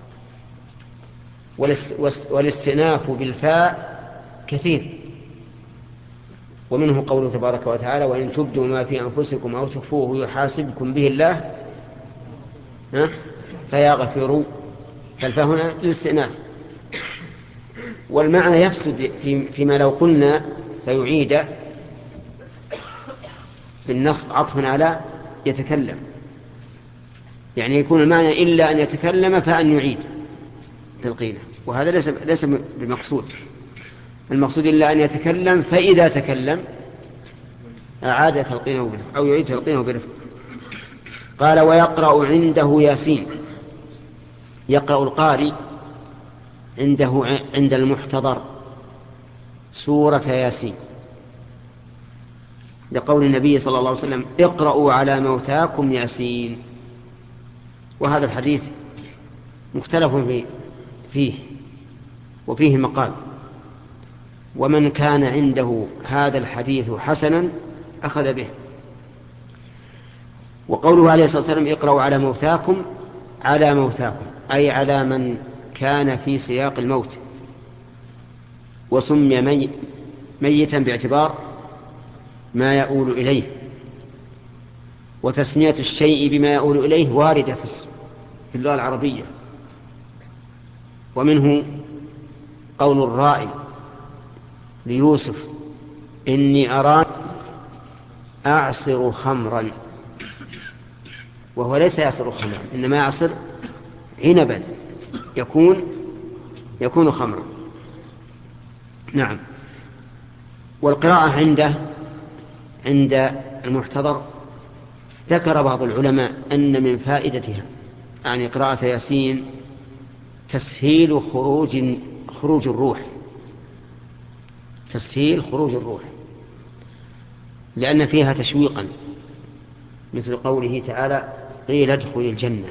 والاستئناف بالفاء كثير، ومنه قوله تبارك وتعالى وإن تبدوا ما في أنفسكم أو تخفوه يحاسبكم به الله ها فيغفر، فالفاء هنا للاستئناف. والمعنى يفسد في فيما لو قلنا فيعيد بالنصب عطفا على يتكلم، يعني يكون المعنى إلا أن يتكلم فأن يعيد تلقينه، وهذا ليس ليس بمقصود. المقصود إلا أن يتكلم، فإذا تكلم أعاد تلقينه برفق أو يعيد تلقينه برفق. قال ويقرأ عنده ياسين، يقرأ القارئ عنده عند المحتضر سورة ياسين، لقول النبي صلى الله عليه وسلم اقرأوا على موتاكم ياسين. وهذا الحديث مختلف فيه وفيه مقال، ومن كان عنده هذا الحديث حسنا أخذ به. وقوله عليه الصلاة والسلام اقرأوا على موتاكم، على موتاكم أي على من كان في سياق الموت، وسمي مي ميتا باعتبار ما يؤول إليه، وتسمية الشيء بما يؤول إليه واردة في اللغة العربية. ومنه قول الراعي ليوسف إني أراني أعصر خمرا، وهو ليس يعصر خمرا، إنما يعصر عنبا يكون يكون خمرا. نعم. والقراءة عنده عند المحتضر ذكر بعض العلماء أن من فائدتها يعني قراءة ياسين تسهيل خروج خروج الروح، تسهيل خروج الروح، لأن فيها تشويقا، مثل قوله تعالى قيل ادخل الجنة،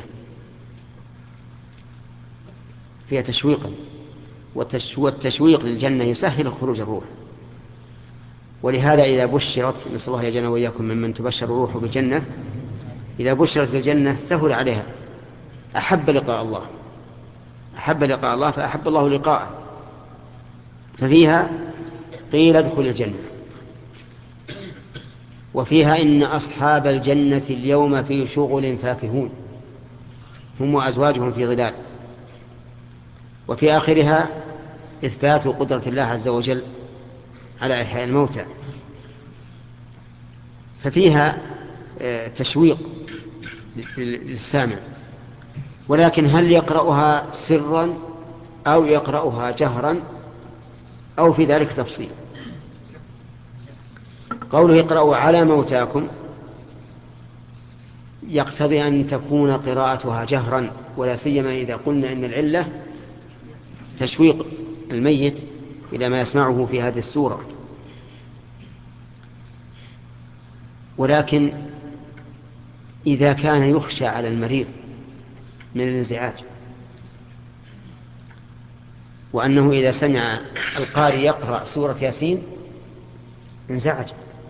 فيها تشويقا، والتشويق للجنة يسهل خروج الروح. ولهذا إذا بشرت، نسأل الله يجعلنا وإياكم ممن تبشر الروح بالجنة، إذا بشرت بالجنة سهل عليها، أحب لقاء الله، أحب لقاء الله فأحب الله لقاءه، ففيها قيل ادخل الجنة. وفيها إن أصحاب الجنة اليوم في شغل فاكهون هم وأزواجهم في ظلال. وفي آخرها إثبات قدرة الله عز وجل على إحياء الموتى، ففيها تشويق للسامع. ولكن هل يقرأها سرا أو يقرأها جهرا أو في ذلك تفصيل؟ قوله يقرأوا على موتاكم يقتضي أن تكون قراءتها جهرا، ولا سيما إذا قلنا إن العلة تشويق الميت إلى ما يسمعه في هذه السورة. ولكن إذا كان يخشى على المريض من الانزعاج، وأنه إذا سمع القارئ يقرأ سورة ياسين انزعج،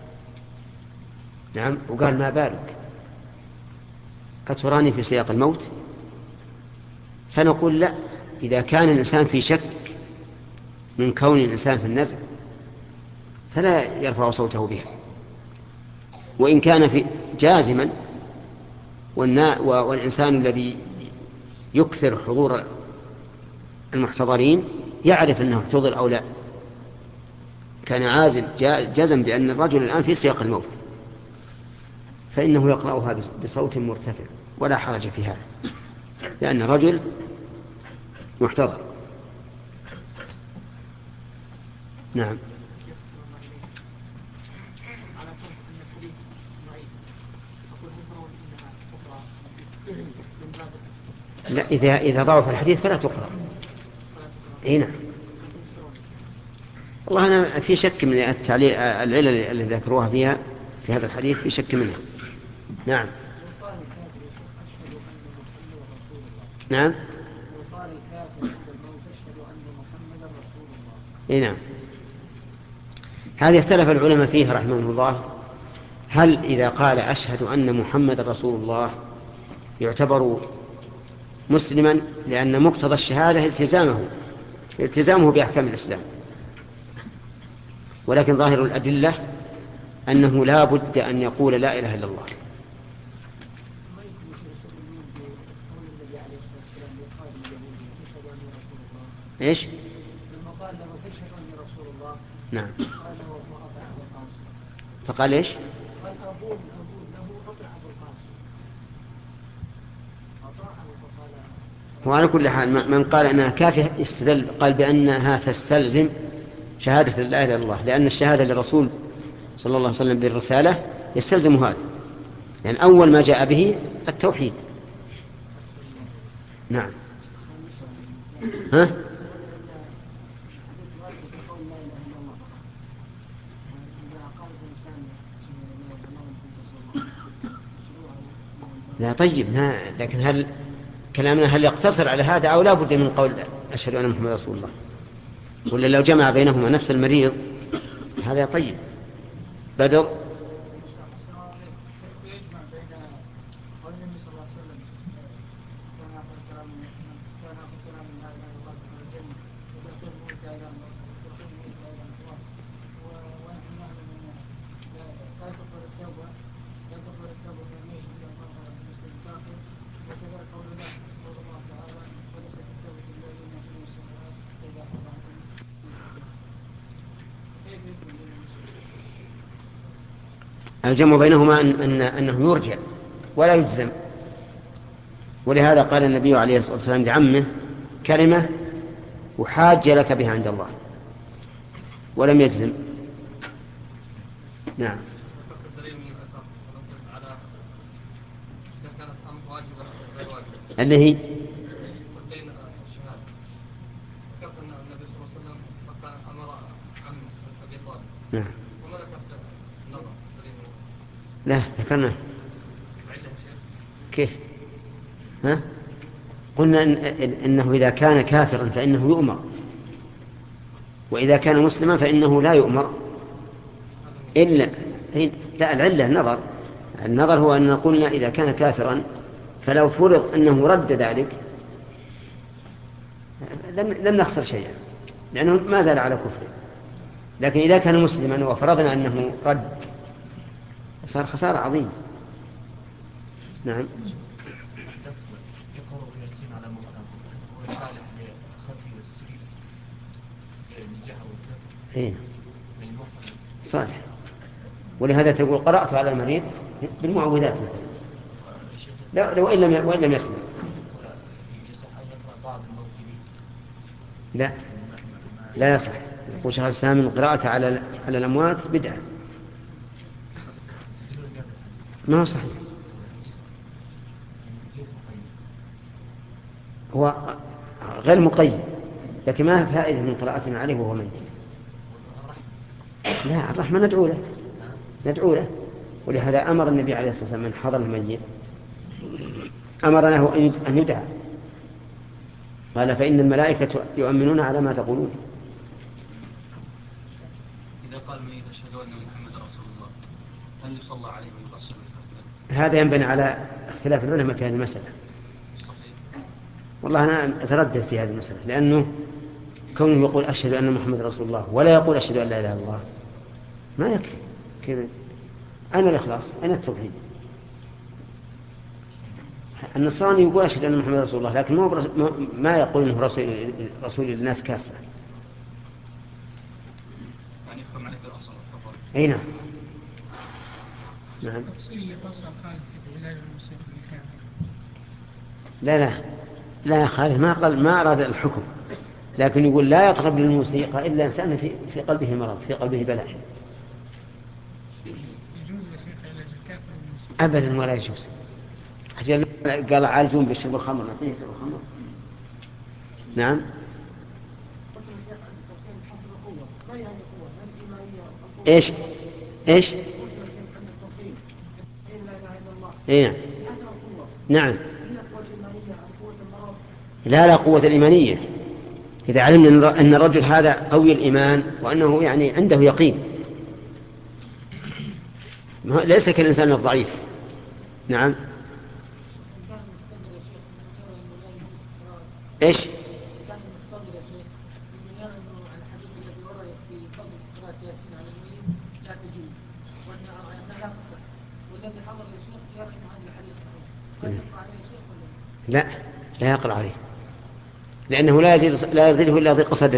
نعم، وقال ما بالك أتراني في سياق الموت؟ فنقول لا، إذا كان الإنسان في شك من كون الإنسان في النزع فلا يرفع صوته بها، وإن كان في جازما، والإنسان الذي يكثر حضور المحتضرين يعرف أنه احتضر أو لا، كان عازل جزم بأن الرجل الآن في سياق الموت، فإنه يقرأها بصوت مرتفع ولا حرج في هذا، لأن الرجل محتضر. نعم. لا، إذا إذا ضعف الحديث فلا تقرأ. إيه نعم. والله أنا في شك من التعليل العلل اللي ذكروها فيها في هذا الحديث، في شك منها. نعم. نعم. إيه نعم. هذه اختلف العلماء فيها رحمهم الله، هل إذا قال أشهد أن محمد رسول الله يعتبر مسلما، لأن مقتضى الشهادة التزامه التزامه بأحكام الإسلام، ولكن ظاهر الأدلة أنه لا بد أن يقول لا إله إلا الله. إيش؟ لما قال له تشهد أني رسول الله. نعم. قال له وأطع أبو القاسم. فقال إيش؟ قال أبوه أبوه له أطع أبو القاسم. أطاعه فقال. وعلى كل حال من قال أنها كافية استدل قال بأنها تستلزم شهادة لا إله إلا الله، لأن الشهادة للرسول صلى الله عليه وسلم بالرسالة يستلزم هذا، يعني أول ما جاء به التوحيد. نعم. ها؟ لا طيب، لكن هل كلامنا هل يقتصر على هذا أو لا بد من قول أشهد أن محمد رسول الله؟ ولا لو جمع بينهما نفس المريض هذا طيب. بدر. الجمع بينهما أن أن أنه يرجع ولا يجزم، ولهذا قال النبي عليه الصلاة والسلام لعمه كلمة وحاج لك بها عند الله ولم يجزم. نعم. اللي هي نعم. لا ذكرنا كيف؟ ها؟ قلنا إن إنه إذا كان كافرا فإنه يؤمر، وإذا كان مسلما فإنه لا يؤمر إلا لا. العلة النظر. النظر هو أن قلنا إذا كان كافرا فلو فرض أنه رد ذلك لم, لم نخسر شيئا لأنه ما زال على كفره، لكن إذا كان مسلما وفرضنا أنه رد صار خسارة عظيمة. نعم. إيه صالح. ولهذا تقول قرأت على المريض بالمعوذات لا لو إن لم وإن لم يسمع. لا لا يصح. يقول شيخ الإسلام من قراءة على على الأموات بدعة، ما هو صحيح. هو غير مقيد، لكن ما فائدة من قراءتنا عليه وهو ميت. لا الرحمة ندعو له ندعو له ولهذا أمر النبي عليه الصلاة والسلام من حضر الميت أمر له أن يدعى، قال فإن الملائكة يؤمنون على ما تقولون. إذا قال من أشهد أن محمد رسول الله هل يصلى عليه ويقصر؟ هذا ينبني على اختلاف العلماء في هذه المسألة. والله أنا أتردد في هذه المسألة، لأنه كونه يقول أشهد أن محمد رسول الله ولا يقول أشهد أن لا إله إلا الله ما يكفي. كيف أنا الإخلاص أنا التوحيد. النصراني يقول أشهد أن محمد رسول الله لكن ما يقول أنه رسول رسول للناس كافة. يعني يفهم عليك الأصل. أي نعم. نعم. لا لا لا يا خالد ما قال ما أراد الحكم، لكن يقول لا يطرب للموسيقى إلا إنسان في في قلبه مرض في قلبه بلاء. أبدا ولا يجوز. قال عالجون بالشرب الخمر نعطيه شرب الخمر. نعم. إيش إيش إيه نعم. لا لا قوة الإيمانية. إذا علمنا أن الرجل هذا قوي الإيمان وأنه يعني عنده يقين ليس كالإنسان الضعيف. نعم. إيش لا لا يقرأ عليه لأنه لا يزيد لا يزيده إلا ضيق صدر.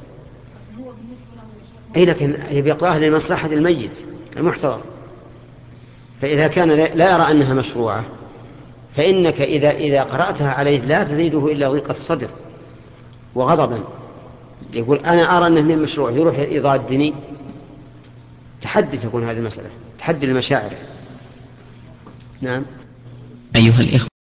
أي لكن يقرأها لمصلحة الميت المحتضر. فإذا كان لا يرى أنها مشروعة فإنك إذا إذا قرأتها عليه لا تزيده إلا ضيق صدر وغضبا، يقول أنا أرى أنه من مشروع، يروح يضادني. تحدي تكون هذه المسألة، تحدي المشاعر. نعم. أيها الإخوة